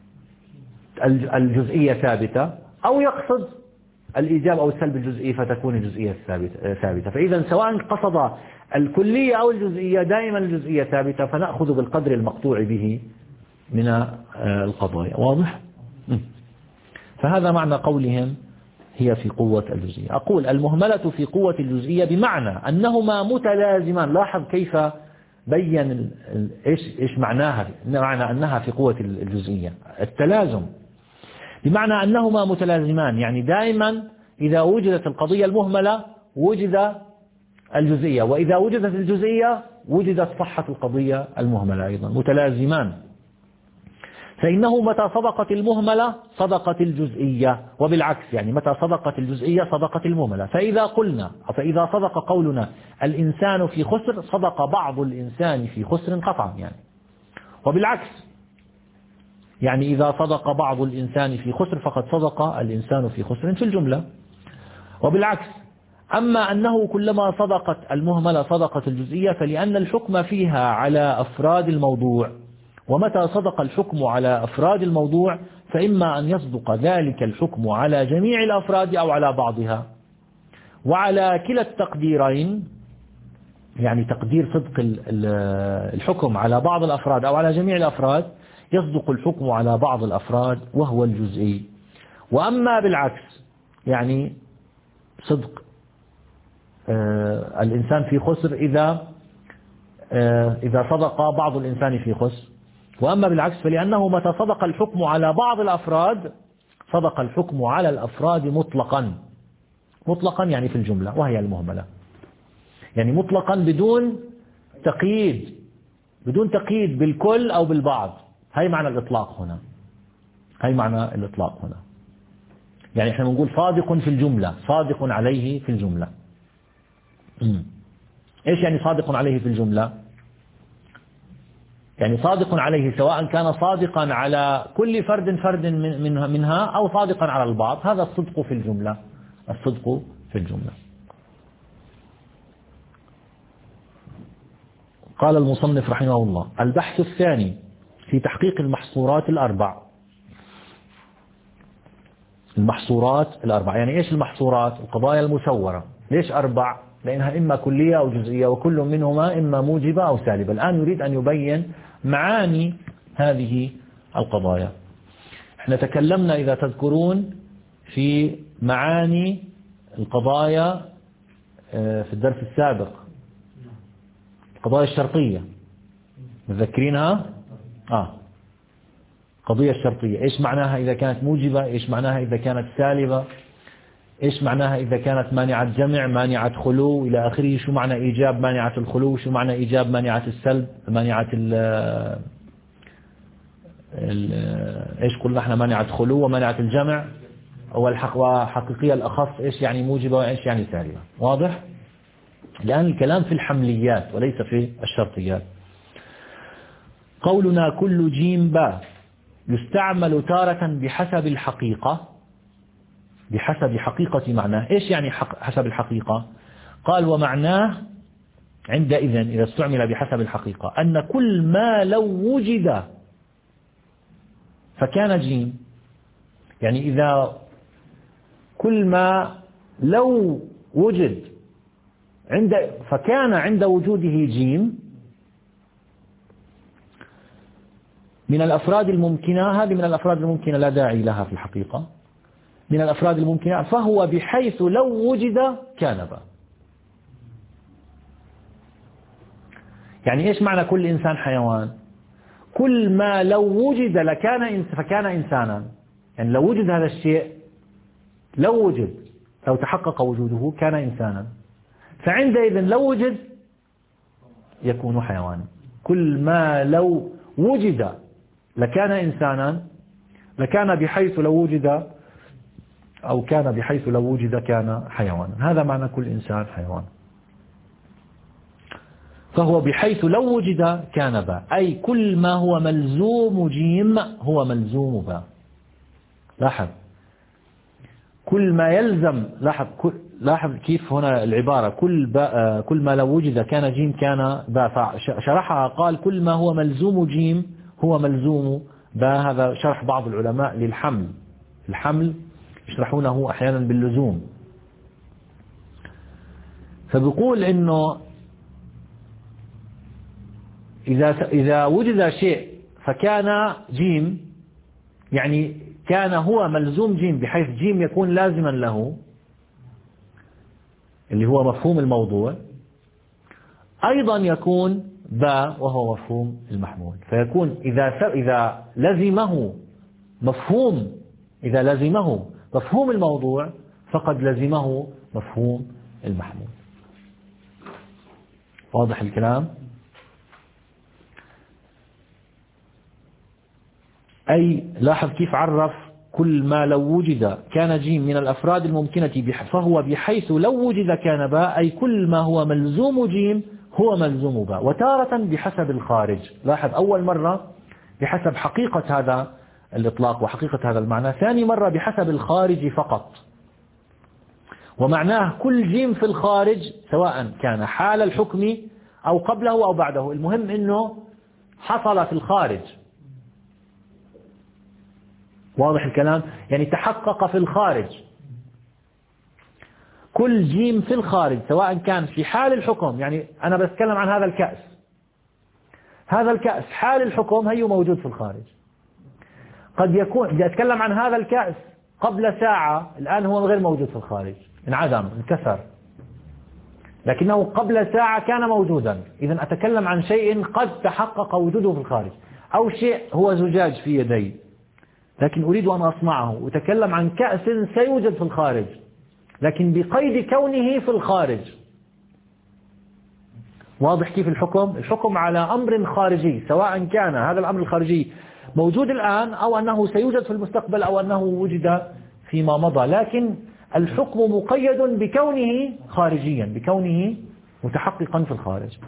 الجزئية ثابتة، أو يقصد الإيجاب أو السلب الجزئي فتكون الجزئية ثابتة. فإذا سواء قصد الكلية أو الجزئية دائما الجزئية ثابتة، فنأخذ بالقدر المقطوع به من القضايا. واضح؟ فهذا معنى قولهم هي في قوة الجزئية. أقول المهملة في قوة الجزئية بمعنى أنهما متلازمان. لاحظ كيف بين إيش إيش معناها، معنى أنها في قوة الجزئية التلازم، بمعنى أنهما متلازمان، يعني دائما إذا وجدت القضية المهملة وجد الجزئية، وإذا وجدت الجزئية وجدت صحة القضية المهملة أيضا، متلازمان. فإنه متى صدقت المهملة صدقت الجزئية، وبالعكس يعني متى صدقت الجزئية صدقت المهملة. فإذا قلنا فإذا صدق قولنا الإنسان في خسر صدق بعض الإنسان في خسر قطعا، يعني وبالعكس يعني إذا صدق بعض الإنسان في خسر فقد صدق الإنسان في خسر في الجملة، وبالعكس. أما أنه كلما صدقت المهملة صدقت الجزئية فلأن الحكم فيها على أفراد الموضوع، ومتى صدق الحكم على أفراد الموضوع فإما أن يصدق ذلك الحكم على جميع الأفراد أو على بعضها، وعلى كلا التقديرين، يعني تقدير صدق الحكم على بعض الأفراد أو على جميع الأفراد، يصدق الحكم على بعض الأفراد وهو الجزئي. وأما بالعكس، يعني صدق الإنسان في خسر إذا إذا صدق بعض الإنسان في خسر. وأما بالعكس فلأنه متى صدق الحكم على بعض الأفراد صدق الحكم على الأفراد مطلقا، مطلقا يعني في الجملة وهي المهملة، يعني مطلقا بدون تقييد، بدون تقييد بالكل أو بالبعض. هاي معنى الإطلاق هنا، هاي معنى الإطلاق هنا. يعني احنا بنقول صادق في الجملة، صادق عليه في الجملة. مم. ايش يعني صادق عليه في الجملة؟ يعني صادق عليه سواء كان صادقا على كل فرد فرد منها, منها أو صادقا على البعض، هذا الصدق في الجملة، الصدق في الجملة. قال المصنف رحمه الله: البحث الثاني في تحقيق المحصورات الأربع. المحصورات الأربع يعني إيش المحصورات؟ القضايا المسورة. ليش أربع؟ لأنها إما كلية أو جزئية، وكل منهما إما موجبة أو سالبة. الآن يريد أن يبين معاني هذه القضايا. احنا تكلمنا إذا تذكرون في معاني القضايا في الدرس السابق، القضايا الشرطية، متذكرينها؟ آه قضية الشرطية إيش معناها إذا كانت موجبة، إيش معناها إذا كانت سالبة، إيش معناها إذا كانت مانعة جمع، مانعة خلو إلى آخره. شو معنى إيجاب مانعة الخلو، شو معنى إيجاب مانعة السلب، مانعة ال إيش قلنا إحنا، مانعة خلو ومانعة الجمع، وحقيقية الأخص إيش يعني موجبة وإيش يعني سالبة. واضح؟ الآن الكلام في الحمليات وليس في الشرطيات. قولنا كل جيم باء يستعمل تارة بحسب الحقيقة، بحسب حقيقة معناه. إيش يعني حسب الحقيقة؟ قال: ومعناه عندئذ إذا استعمل بحسب الحقيقة أن كل ما لو وجد فكان جيم، يعني إذا كل ما لو وجد عند فكان عند وجوده جيم من الأفراد الممكنة، هذه من الأفراد الممكنة لا داعي لها في الحقيقة، من الأفراد الممكنة، فهو بحيث لو وجد كان باء. يعني إيش معنى كل إنسان حيوان؟ كل ما لو وجد لكان فكان إنسانا، يعني لو وجد هذا الشيء، لو وجد، لو تحقق وجوده كان إنسانا، فعندئذ لو وجد يكون حيوانا. كل ما لو وجد لكان إنسانا، لكان بحيث لو وجد، أو كان بحيث لو وجد كان حيوانا. هذا معنى كل إنسان حيوان. فهو بحيث لو وجد كان باء، أي كل ما هو ملزوم جيم هو ملزوم باء. لاحظ كل ما يلزم، لاحظ لاحظ كيف هنا العبارة كل باء، كل ما لو وجد كان جيم كان باء، شرحها قال كل ما هو ملزوم جيم هو ملزوم باء. هذا شرح بعض العلماء للحمل، الحمل يشرحونه أحيانا باللزوم. فبيقول إنه إذا إذا وجد شيء فكان جيم، يعني كان هو ملزوم جيم بحيث جيم يكون لازما له، اللي هو مفهوم الموضوع، أيضا يكون باء وهو مفهوم المحمول. فيكون إذا إذا لزمه مفهوم إذا لزمه مفهوم الموضوع فقد لزمه مفهوم المحمول. واضح الكلام؟ أي لاحظ كيف عرف كل ما لو وجد كان جيم من الأفراد الممكنة فهو بحيث لو وجد كان باء، أي كل ما هو ملزوم جيم هو ملزوم باء. وتارة بحسب الخارج. لاحظ أول مرة بحسب حقيقة هذا الإطلاق وحقيقة هذا المعنى، ثاني مرة بحسب الخارج فقط. ومعناه كل جيم في الخارج سواء كان حال الحكم أو قبله أو بعده، المهم أنه حصل في الخارج. واضح الكلام؟ يعني تحقق في الخارج. كل جيم في الخارج سواء كان في حال الحكم، يعني أنا بتكلم عن هذا الكأس، هذا الكأس حال الحكم هي موجود في الخارج. قد يكون بدي أتكلم عن هذا الكأس قبل ساعة، الآن هو غير موجود في الخارج، انعدم انكسر، لكنه قبل ساعة كان موجودا. إذا أتكلم عن شيء قد تحقق وجوده في الخارج، أو شيء هو زجاج في يدي لكن أريد أن أصنعه، وتكلم عن كأس سيوجد في الخارج لكن بقيد كونه في الخارج. واضح كيف الحكم؟ الحكم على أمر خارجي، سواء كان هذا الأمر الخارجي موجود الآن أو أنه سيوجد في المستقبل أو أنه وجد فيما مضى، لكن الحكم مقيد بكونه خارجيا، بكونه متحققا في الخارج.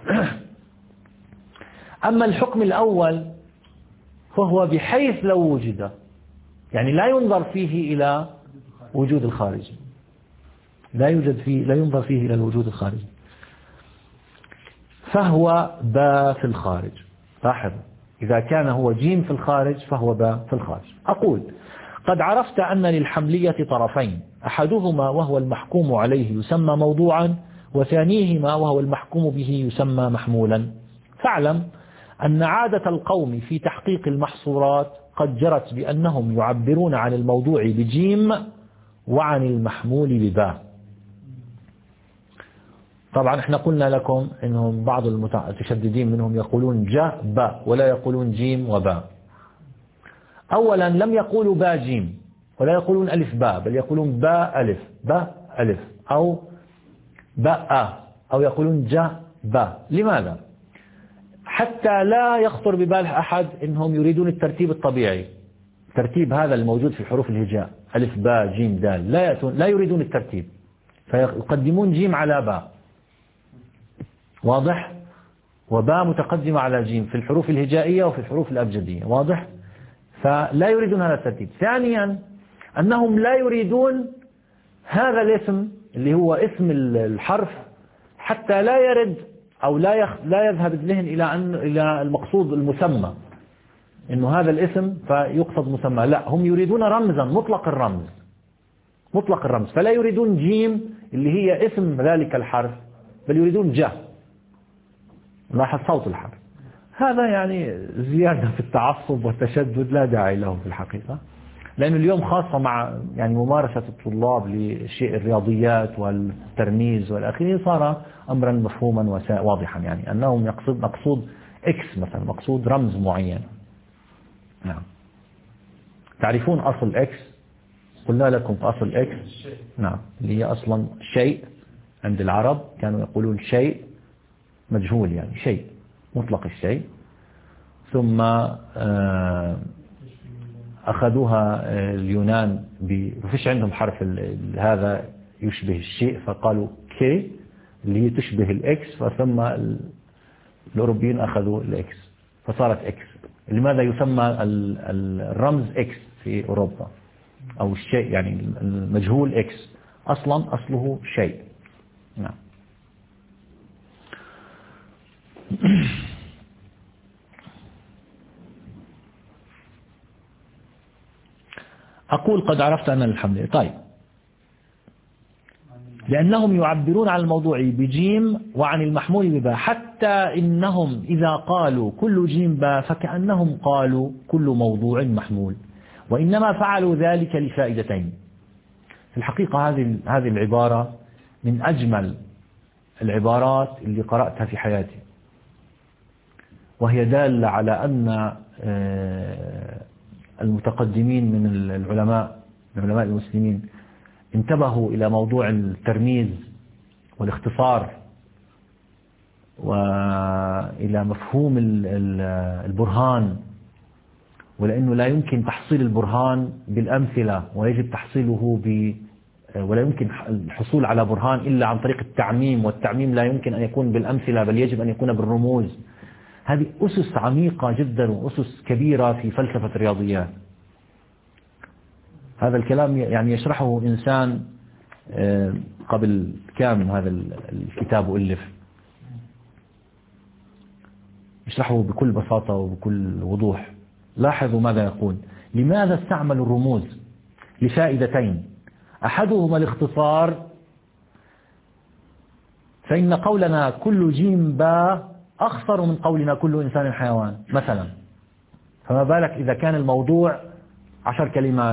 أما الحكم الأول فهو بحيث لو وجد، يعني لا ينظر فيه إلى وجود الخارج، لا يوجد فيه، لا ينظر فيه إلى الوجود الخارجي، فهو باء في الخارج. لاحظ، إذا كان هو جيم في الخارج فهو باء في الخارج. أقول قد عرفت أن للحملية طرفين، أحدهما وهو المحكوم عليه يسمى موضوعا، وثانيهما وهو المحكوم به يسمى محمولا. فاعلم أن عادة القوم في تحقيق المحصورات قد جرت بأنهم يعبرون عن الموضوع بجيم وعن المحمول بباء. طبعا احنا قلنا لكم انهم بعض المتشددين منهم يقولون جاء باء ولا يقولون جيم وباء. اولا لم يقولوا باء جيم ولا يقولون الف باء، بل يقولون باء الف باء الف او باء آ، او يقولون جاء باء. لماذا؟ حتى لا يخطر ببال احد انهم يريدون الترتيب الطبيعي، ترتيب هذا الموجود في حروف الهجاء الف باء جيم دال، لا لا يريدون الترتيب، فيقدمون جيم على باء. واضح؟ وباء متقدمة على جيم في الحروف الهجائية وفي الحروف الأبجدية. واضح؟ فلا يريدون هذا الترتيب. ثانيا أنهم لا يريدون هذا الاسم اللي هو اسم الحرف حتى لا يرد أو لا يخ لا يذهب الذهن إلى أن إلى المقصود المسمى، إنه هذا الاسم فيقصد مسمى. لا، هم يريدون رمزا، مطلق الرمز، مطلق الرمز، فلا يريدون جيم اللي هي اسم ذلك الحرف، بل يريدون جاء. لاحظ صوت الحرف. هذا يعني زيادة في التعصب والتشدد لا داعي له في الحقيقة، لأن اليوم خاصة مع يعني ممارسة الطلاب لشيء الرياضيات والترميز والآخرين صار أمرا مفهوما واضحا، يعني أنهم يقصد مقصود إكس مثلا، مقصود رمز معين. نعم. تعرفون أصل إكس؟ قلنا لكم أصل إكس نعم اللي هي أصلا شيء، عند العرب كانوا يقولون شيء مجهول، يعني شيء مطلق الشيء، ثم أخذوها اليونان، فيش عندهم حرف هذا يشبه الشيء، فقالوا كي اللي هي تشبه الإكس، فثم الأوروبيين أخذوا الإكس فصارت إكس. لماذا يسمى الرمز إكس في أوروبا أو الشيء يعني المجهول إكس؟ أصلا أصله شيء. نعم. أقول قد عرفت أن الحملية. طيب، لأنهم يعبرون عن الموضوع بجيم وعن المحمول بباء، حتى إنهم إذا قالوا كل جيم باء فكأنهم قالوا كل موضوع محمول، وإنما فعلوا ذلك لفائدتين. في الحقيقة هذه هذه العبارة من أجمل العبارات اللي قرأتها في حياتي، وهي دالة على أن المتقدمين من العلماء من علماء المسلمين انتبهوا إلى موضوع الترميز والاختصار وإلى مفهوم البرهان، ولأنه لا يمكن تحصيل البرهان بالأمثلة، ويجب تحصيله ب ولا يمكن الحصول على برهان إلا عن طريق التعميم، والتعميم لا يمكن أن يكون بالأمثلة بل يجب أن يكون بالرموز. هذه أسس عميقة جدا وأسس كبيرة في فلسفة الرياضيات. هذا الكلام يعني يشرحه إنسان قبل كام هذا الكتاب ألف، يشرحه بكل بساطة وبكل وضوح. لاحظوا ماذا يقول، لماذا استعملوا الرموز؟ لفائدتين، أحدهما الاختصار، فإن قولنا كل جيم باء أخصر من قولنا كل إنسان حيوان مثلا، فما بالك إذا كان الموضوع عشر كلمات.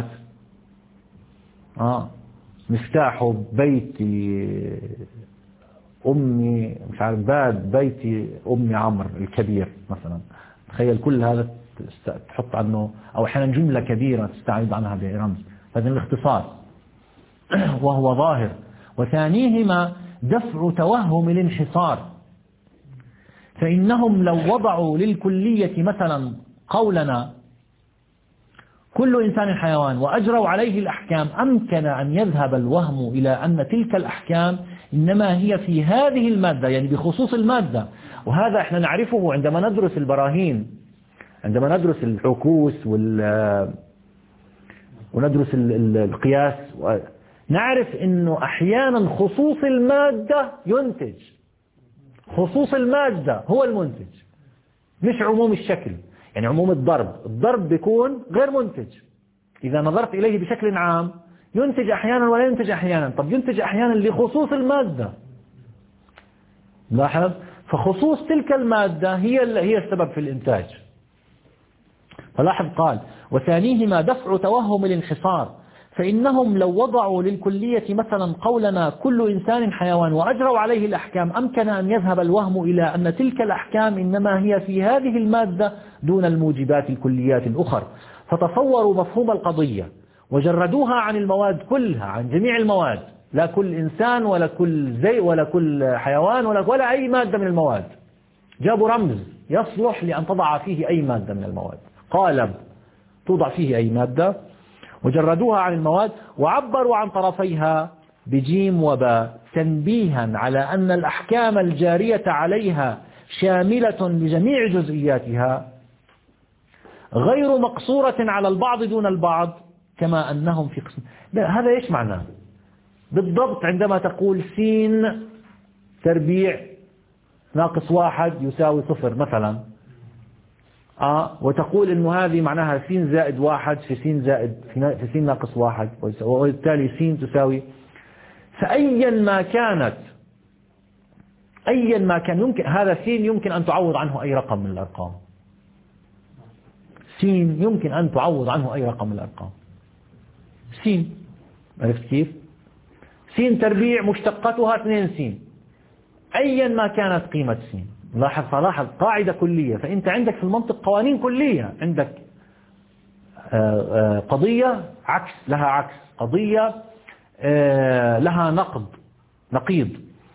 آه مفتاح بيتي أمي مش عارف باب بيتي أمي عمرو الكبير مثلا. تخيل كل هذا تحط عنه، أو أحيانا جملة كبيرة تستعيد عنها برمز. هذا الاختصار وهو ظاهر. وثانيهما دفع توهم الانحصار، فإنهم لو وضعوا للكلية مثلا قولنا كل إنسان حيوان وأجروا عليه الأحكام أمكن أن يذهب الوهم إلى أن تلك الأحكام إنما هي في هذه المادة، يعني بخصوص المادة. وهذا احنا نعرفه عندما ندرس البراهين، عندما ندرس العكوس وال وندرس القياس، نعرف أنه أحيانا خصوص المادة ينتج، خصوص المادة هو المنتج مش عموم الشكل. يعني عموم الضرب، الضرب بيكون غير منتج، إذا نظرت إليه بشكل عام ينتج أحيانا ولا ينتج أحيانا. طب ينتج أحيانا لخصوص المادة، لاحظ، فخصوص تلك المادة هي هي السبب في الإنتاج. فلاحظ قال وثانيهما دفع توهم الانحصار، فإنهم لو وضعوا للكلية مثلا قولنا كل إنسان حيوان وأجروا عليه الأحكام أمكن أن يذهب الوهم إلى أن تلك الأحكام إنما هي في هذه المادة دون الموجبات الكليات الأخرى. فتصوروا مفهوم القضية وجردوها عن المواد كلها، عن جميع المواد، لا كل إنسان ولا كل زي ولا كل حيوان ولا, ولا أي مادة من المواد. جابوا رمز يصلح لأن تضع فيه أي مادة من المواد، قالب توضع فيه أي مادة، وجردوها عن المواد وعبروا عن طرفيها بجيم وباء تنبيها على أن الأحكام الجارية عليها شاملة لجميع جزئياتها غير مقصورة على البعض دون البعض، كما أنهم في قسم. هذا إيش معناه بالضبط عندما تقول سين تربيع ناقص واحد يساوي صفر مثلا، آه وتقول إنه هذه معناها سين زائد واحد في سين زائد في سين ناقص واحد، وبالتالي سين تساوي. فأيا ما كانت أيا ما كان يمكن هذا سين يمكن أن تعوض عنه أي رقم من الأرقام. سين يمكن أن تعوض عنه أي رقم من الأرقام. سين، عرفت كيف؟ سين تربيع مشتقتها اثنين سين، أيا ما كانت قيمة سين. لاحظ فلاحظ قاعدة كلية. فأنت عندك في المنطق قوانين كلية، عندك قضية عكس لها عكس، قضية لها نقض نقيض،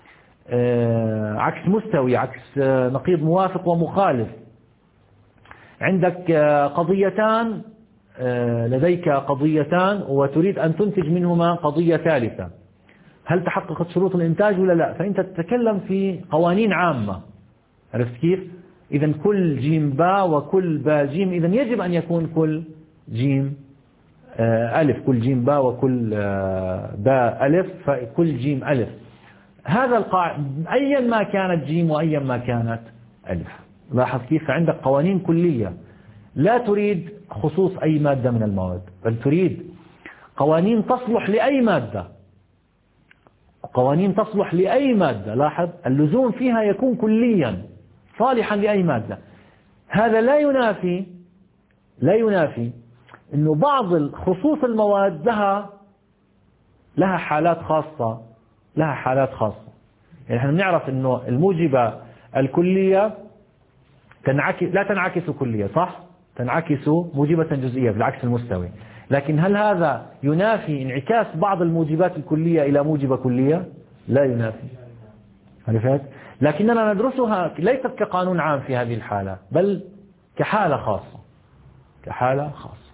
عكس مستوي، عكس نقيض موافق ومخالف. عندك قضيتان، لديك قضيتان وتريد أن تنتج منهما قضية ثالثة، هل تحققت شروط الإنتاج ولا لا؟ فأنت تتكلم في قوانين عامة، عرفت كيف؟ إذن كل جيم باء وكل باء جيم، إذن يجب أن يكون كل جيم ألف، كل جيم باء وكل باء ألف، فكل جيم ألف. هذا القاعدة أيا ما كانت جيم وأيا ما كانت ألف. لاحظ كيف؟ عندك قوانين كلية لا تريد خصوص أي مادة من المواد، بل تريد قوانين تصلح لأي مادة، قوانين تصلح لأي مادة. لاحظ اللزوم فيها يكون كليا صالحا لأي مادة. هذا لا ينافي لا ينافي أنه بعض خصوص المواد لها لها حالات خاصة لها حالات خاصة. يعني نحن نعرف أنه الموجبة الكلية تنعكس لا تنعكس كلية، صح؟ تنعكس موجبة جزئية بالعكس المستوي. لكن هل هذا ينافي انعكاس بعض الموجبات الكلية إلى موجبة كلية؟ لا ينافي. عرفت؟ لكننا ندرسها ليست كقانون عام في هذه الحالة، بل كحالة خاصة كحالة خاصة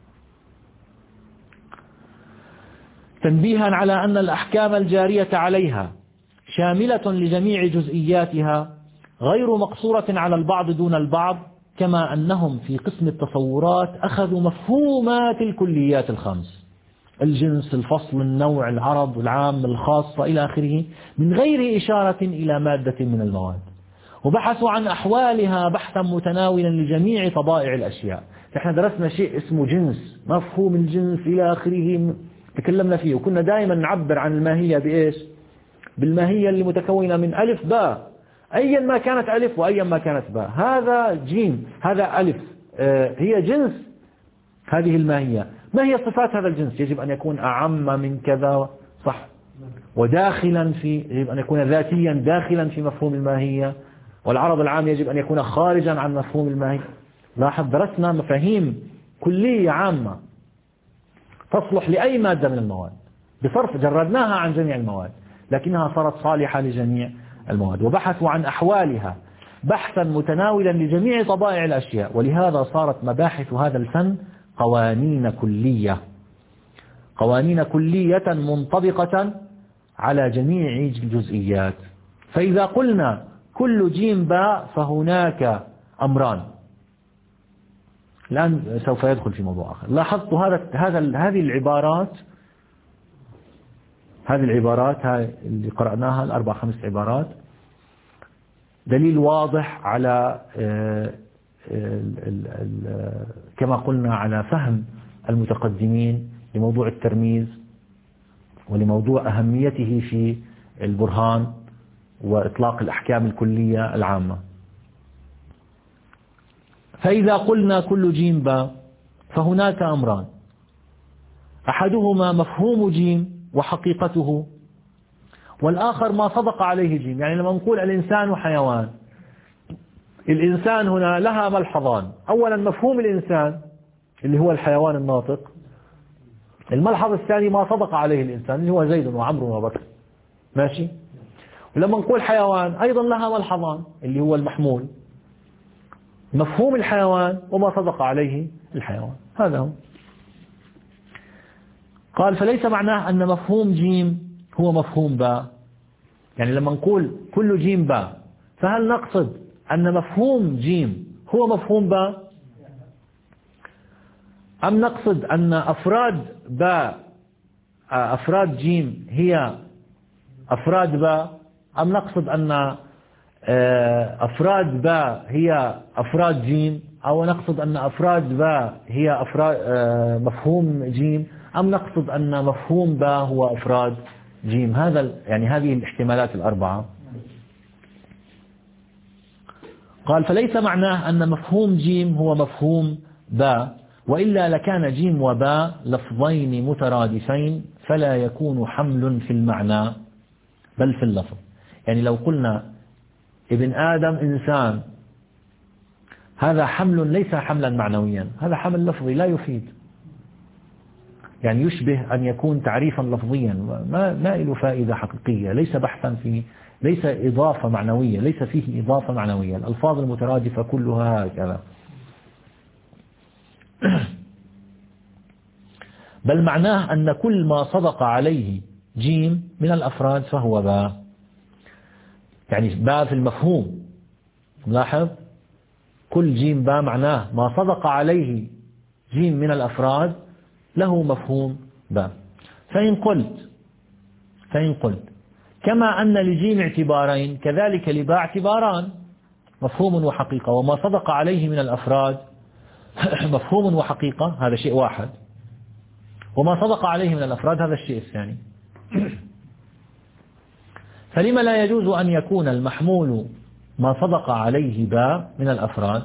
تنبيها على أن الأحكام الجارية عليها شاملة لجميع جزئياتها غير مقصورة على البعض دون البعض، كما أنهم في قسم التصورات أخذوا مفهومات الكليات الخمس: الجنس، الفصل، النوع، العرض، العام، الخاصة إلى آخره، من غير إشارة إلى مادة من المواد، وبحثوا عن أحوالها بحثا متناولا لجميع طبائع الأشياء. احنا درسنا شيء اسمه جنس، مفهوم الجنس إلى آخره تكلمنا فيه، وكنا دائما نعبر عن الماهية بإيش؟ بالماهية اللي متكونة من ألف باء، أيا ما كانت ألف وأيا ما كانت باء. هذا جيم، هذا ألف، آه هي جنس هذه الماهية. ما هي صفات هذا الجنس؟ يجب أن يكون أعم من كذا، صح، وداخلا في، يجب أن يكون ذاتيا داخلا في مفهوم الماهية، والعرض العام يجب أن يكون خارجا عن مفهوم الماهية. لاحظ درسنا مفاهيم كلية عامة تصلح لأي مادة من المواد، بصرف جردناها عن جميع المواد، لكنها صارت صالحة لجميع المواد، وبحثوا عن أحوالها بحثا متناولا لجميع طبائع الأشياء، ولهذا صارت مباحث هذا الفن قوانين كلية، قوانين كلية منطبقة على جميع الجزئيات. فإذا قلنا كل جيم باء فهناك أمران. الآن سوف يدخل في موضوع آخر. لاحظتوا هذا هذا هذه العبارات، هذه العبارات هاي اللي قرأناها، الأربع خمس عبارات، دليل واضح على كما قلنا على فهم المتقدمين لموضوع الترميز ولموضوع أهميته في البرهان وإطلاق الأحكام الكلية العامة. فإذا قلنا كل جيم باء فهناك أمران، أحدهما مفهوم جيم وحقيقته، والآخر ما صدق عليه جيم. يعني لما نقول الإنسان حيوان، الإنسان هنا لها ملحظان. أولا مفهوم الإنسان اللي هو الحيوان الناطق، الملحظ الثاني ما صدق عليه الإنسان اللي هو زيد وعمر وبكر، ماشي. ولما نقول حيوان أيضا لها ملحظان اللي هو المحمول، مفهوم الحيوان وما صدق عليه الحيوان، هذا هو. قال فليس معناه أن مفهوم جيم هو مفهوم باء. يعني لما نقول كل جيم باء، فهل نقصد أن مفهوم جيم هو مفهوم باء، أم نقصد أن أفراد باء أفراد جيم هي أفراد باء، أم نقصد أن أفراد باء هي أفراد جيم، أو نقصد أن أفراد باء هي أفراد مفهوم جيم، أم نقصد أن مفهوم باء هو أفراد جيم. هذا يعني هذه الاحتمالات الأربعة. قال فليس معناه أن مفهوم جيم هو مفهوم باء، وإلا لكان جيم وباء لفظين مترادفين فلا يكون حمل في المعنى بل في اللفظ. يعني لو قلنا ابن آدم إنسان، هذا حمل ليس حملا معنويا، هذا حمل لفظي لا يفيد، يعني يشبه أن يكون تعريفا لفظيا ما ما له فائدة حقيقية، ليس بحثا في، ليس إضافة معنوية، ليس فيه إضافة معنوية. الألفاظ المترادفة كلها هكذا. بل معناه أن كل ما صدق عليه جيم من الأفراد فهو باء، يعني باء في المفهوم. لاحظ كل جيم باء معناه ما صدق عليه جيم من الأفراد له مفهوم باء. فإن قلت فإن قلت كما أن لجيم اعتبارين كذلك لباء اعتباران، مفهوم وحقيقة، وما صدق عليه من الأفراد مفهوم وحقيقة، هذا شيء واحد، وما صدق عليه من الأفراد هذا الشيء الثاني. فلما لا يجوز أن يكون المحمول ما صدق عليه باء من الأفراد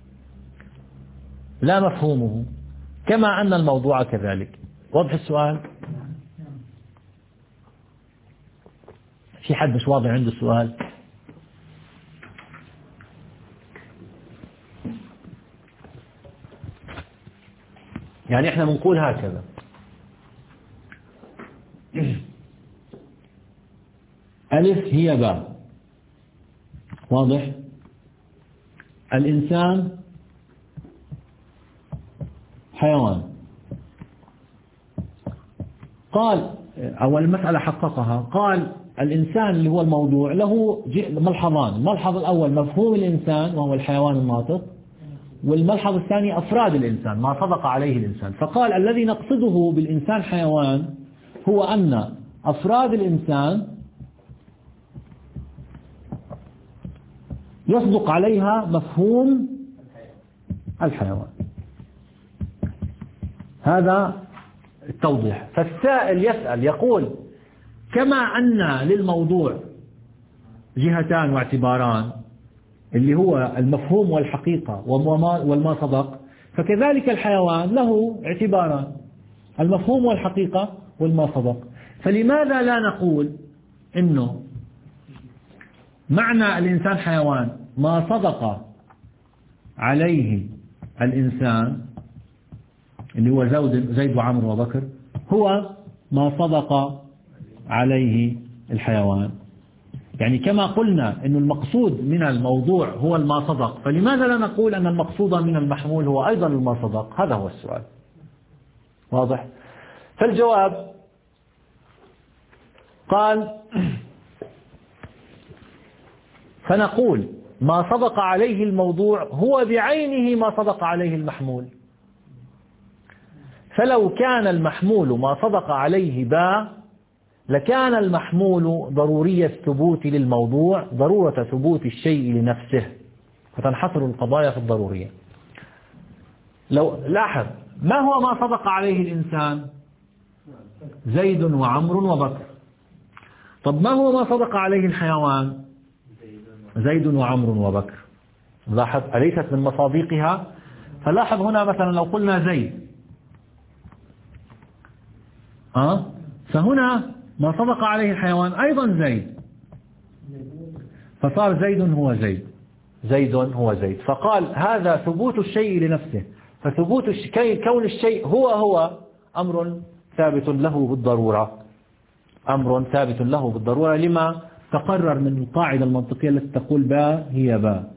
لا مفهومه، كما أن الموضوع كذلك. واضح السؤال؟ في حد مش واضح عنده السؤال؟ يعني احنا بنقول هكذا، ألف هي باء، واضح؟ الإنسان حيوان. قال أول المسألة حققها، قال الإنسان اللي هو الموضوع له ملحظان، الملحظ الأول مفهوم الإنسان وهو الحيوان الناطق، والملحظ الثاني أفراد الإنسان ما صدق عليه الإنسان. فقال الذي نقصده بالإنسان حيوان هو أن أفراد الإنسان يصدق عليها مفهوم الحيوان. هذا التوضيح. فالسائل يسأل يقول كما أن للموضوع جهتان واعتباران اللي هو المفهوم والحقيقة والما صدق، فكذلك الحيوان له اعتباران المفهوم والحقيقة والما صدق. فلماذا لا نقول إنه معنى الإنسان حيوان ما صدق عليه الإنسان اللي هو زيد وعمر وبكر هو ما صدق عليه الحيوان. يعني كما قلنا أن المقصود من الموضوع هو الما صدق، فلماذا لا نقول أن المقصود من المحمول هو أيضا الما صدق؟ هذا هو السؤال. واضح؟ فالجواب قال فنقول ما صدق عليه الموضوع هو بعينه ما صدق عليه المحمول. فلو كان المحمول ما صدق عليه باء لكان المحمول ضروري الثبوت للموضوع ضرورة ثبوت الشيء لنفسه، فتنحصر القضايا في الضرورية. لو لاحظ ما هو ما صدق عليه الإنسان؟ زيد وعمر وبكر. طب ما هو ما صدق عليه الحيوان؟ زيد وعمر وبكر. لاحظ أليست من مصادقها؟ فلاحظ هنا مثلا لو قلنا زيد أه؟ فهنا ما صدق عليه الحيوان أيضا زيد، فصار زيد هو زيد زيد هو زيد. فقال هذا ثبوت الشيء لنفسه، فثبوت الشيء كون الشيء هو هو أمر ثابت له بالضرورة، أمر ثابت له بالضرورة لما تقرر من القاعدة المنطقية التي تقول باء هي باء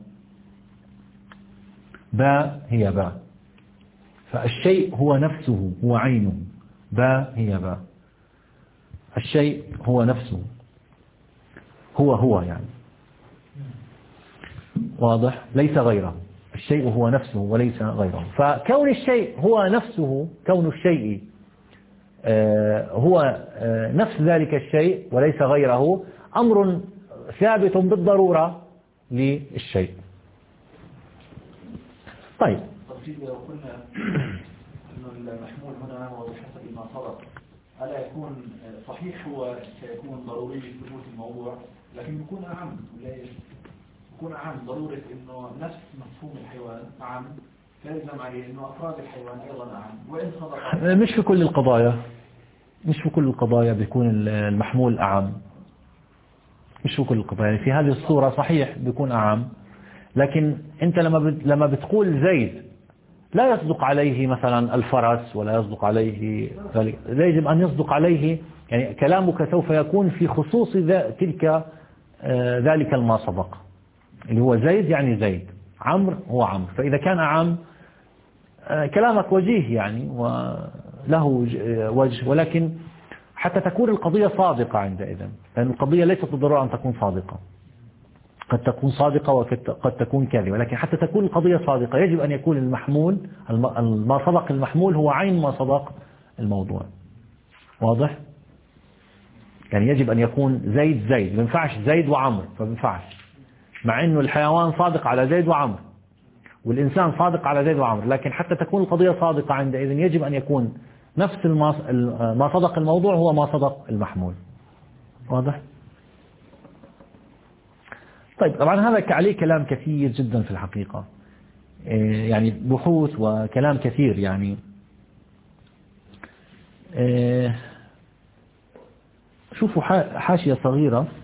باء هي باء. فالشيء هو نفسه هو عينه، باء هي باء. الشيء هو نفسه هو هو يعني واضح، ليس غيره. الشيء هو نفسه وليس غيره. فكون الشيء هو نفسه، كون الشيء هو نفس ذلك الشيء وليس غيره أمر ثابت بالضرورة للشيء. طيب لو قلنا أن المحمول هنا هو بحسب ما صدق، ألا يكون صحيح هو سيكون ضروري لثبوت الموضوع، لكن يكون أعم يكون أعم ضرورة إنه نفس مفهوم الحيوان أعم، فيلزم عليه إنه أفراد الحيوان أيضا أعم. وإن صدق مش في كل القضايا مش في كل القضايا بيكون المحمول أعم، مش في كل القضايا. في هذه الصورة صحيح بيكون أعم، لكن أنت لما لما بتقول زيد لا يصدق عليه مثلا الفرس ولا يصدق عليه ذلك، يجب أن يصدق عليه يعني كلامك سوف يكون في خصوص تلك ذلك الما سبق اللي هو زيد يعني زيد، عمرو هو عمرو. فإذا كان عام كلامك وجيه يعني وله وجه، ولكن حتى تكون القضية صادقة عندئذ، لأن القضية ليست بالضرورة أن تكون صادقة، قد تكون صادقة وقد تكون كاذبة، ولكن حتى تكون القضية صادقة يجب أن يكون المحمول ما صدق المحمول هو عين ما صدق الموضوع. واضح؟ يعني يجب أن يكون زيد زيد، ما ينفعش زيد وعمر، فما ينفعش، مع إنه الحيوان صادق على زيد وعمر والإنسان صادق على زيد وعمر، لكن حتى تكون القضية صادقة عندئذ يجب أن يكون نفس ما صدق الموضوع هو ما صدق المحمول. واضح؟ طيب طبعا هذا عليه كلام كثير جدا في الحقيقة، يعني بحوث وكلام كثير يعني. شوفوا حاشية صغيرة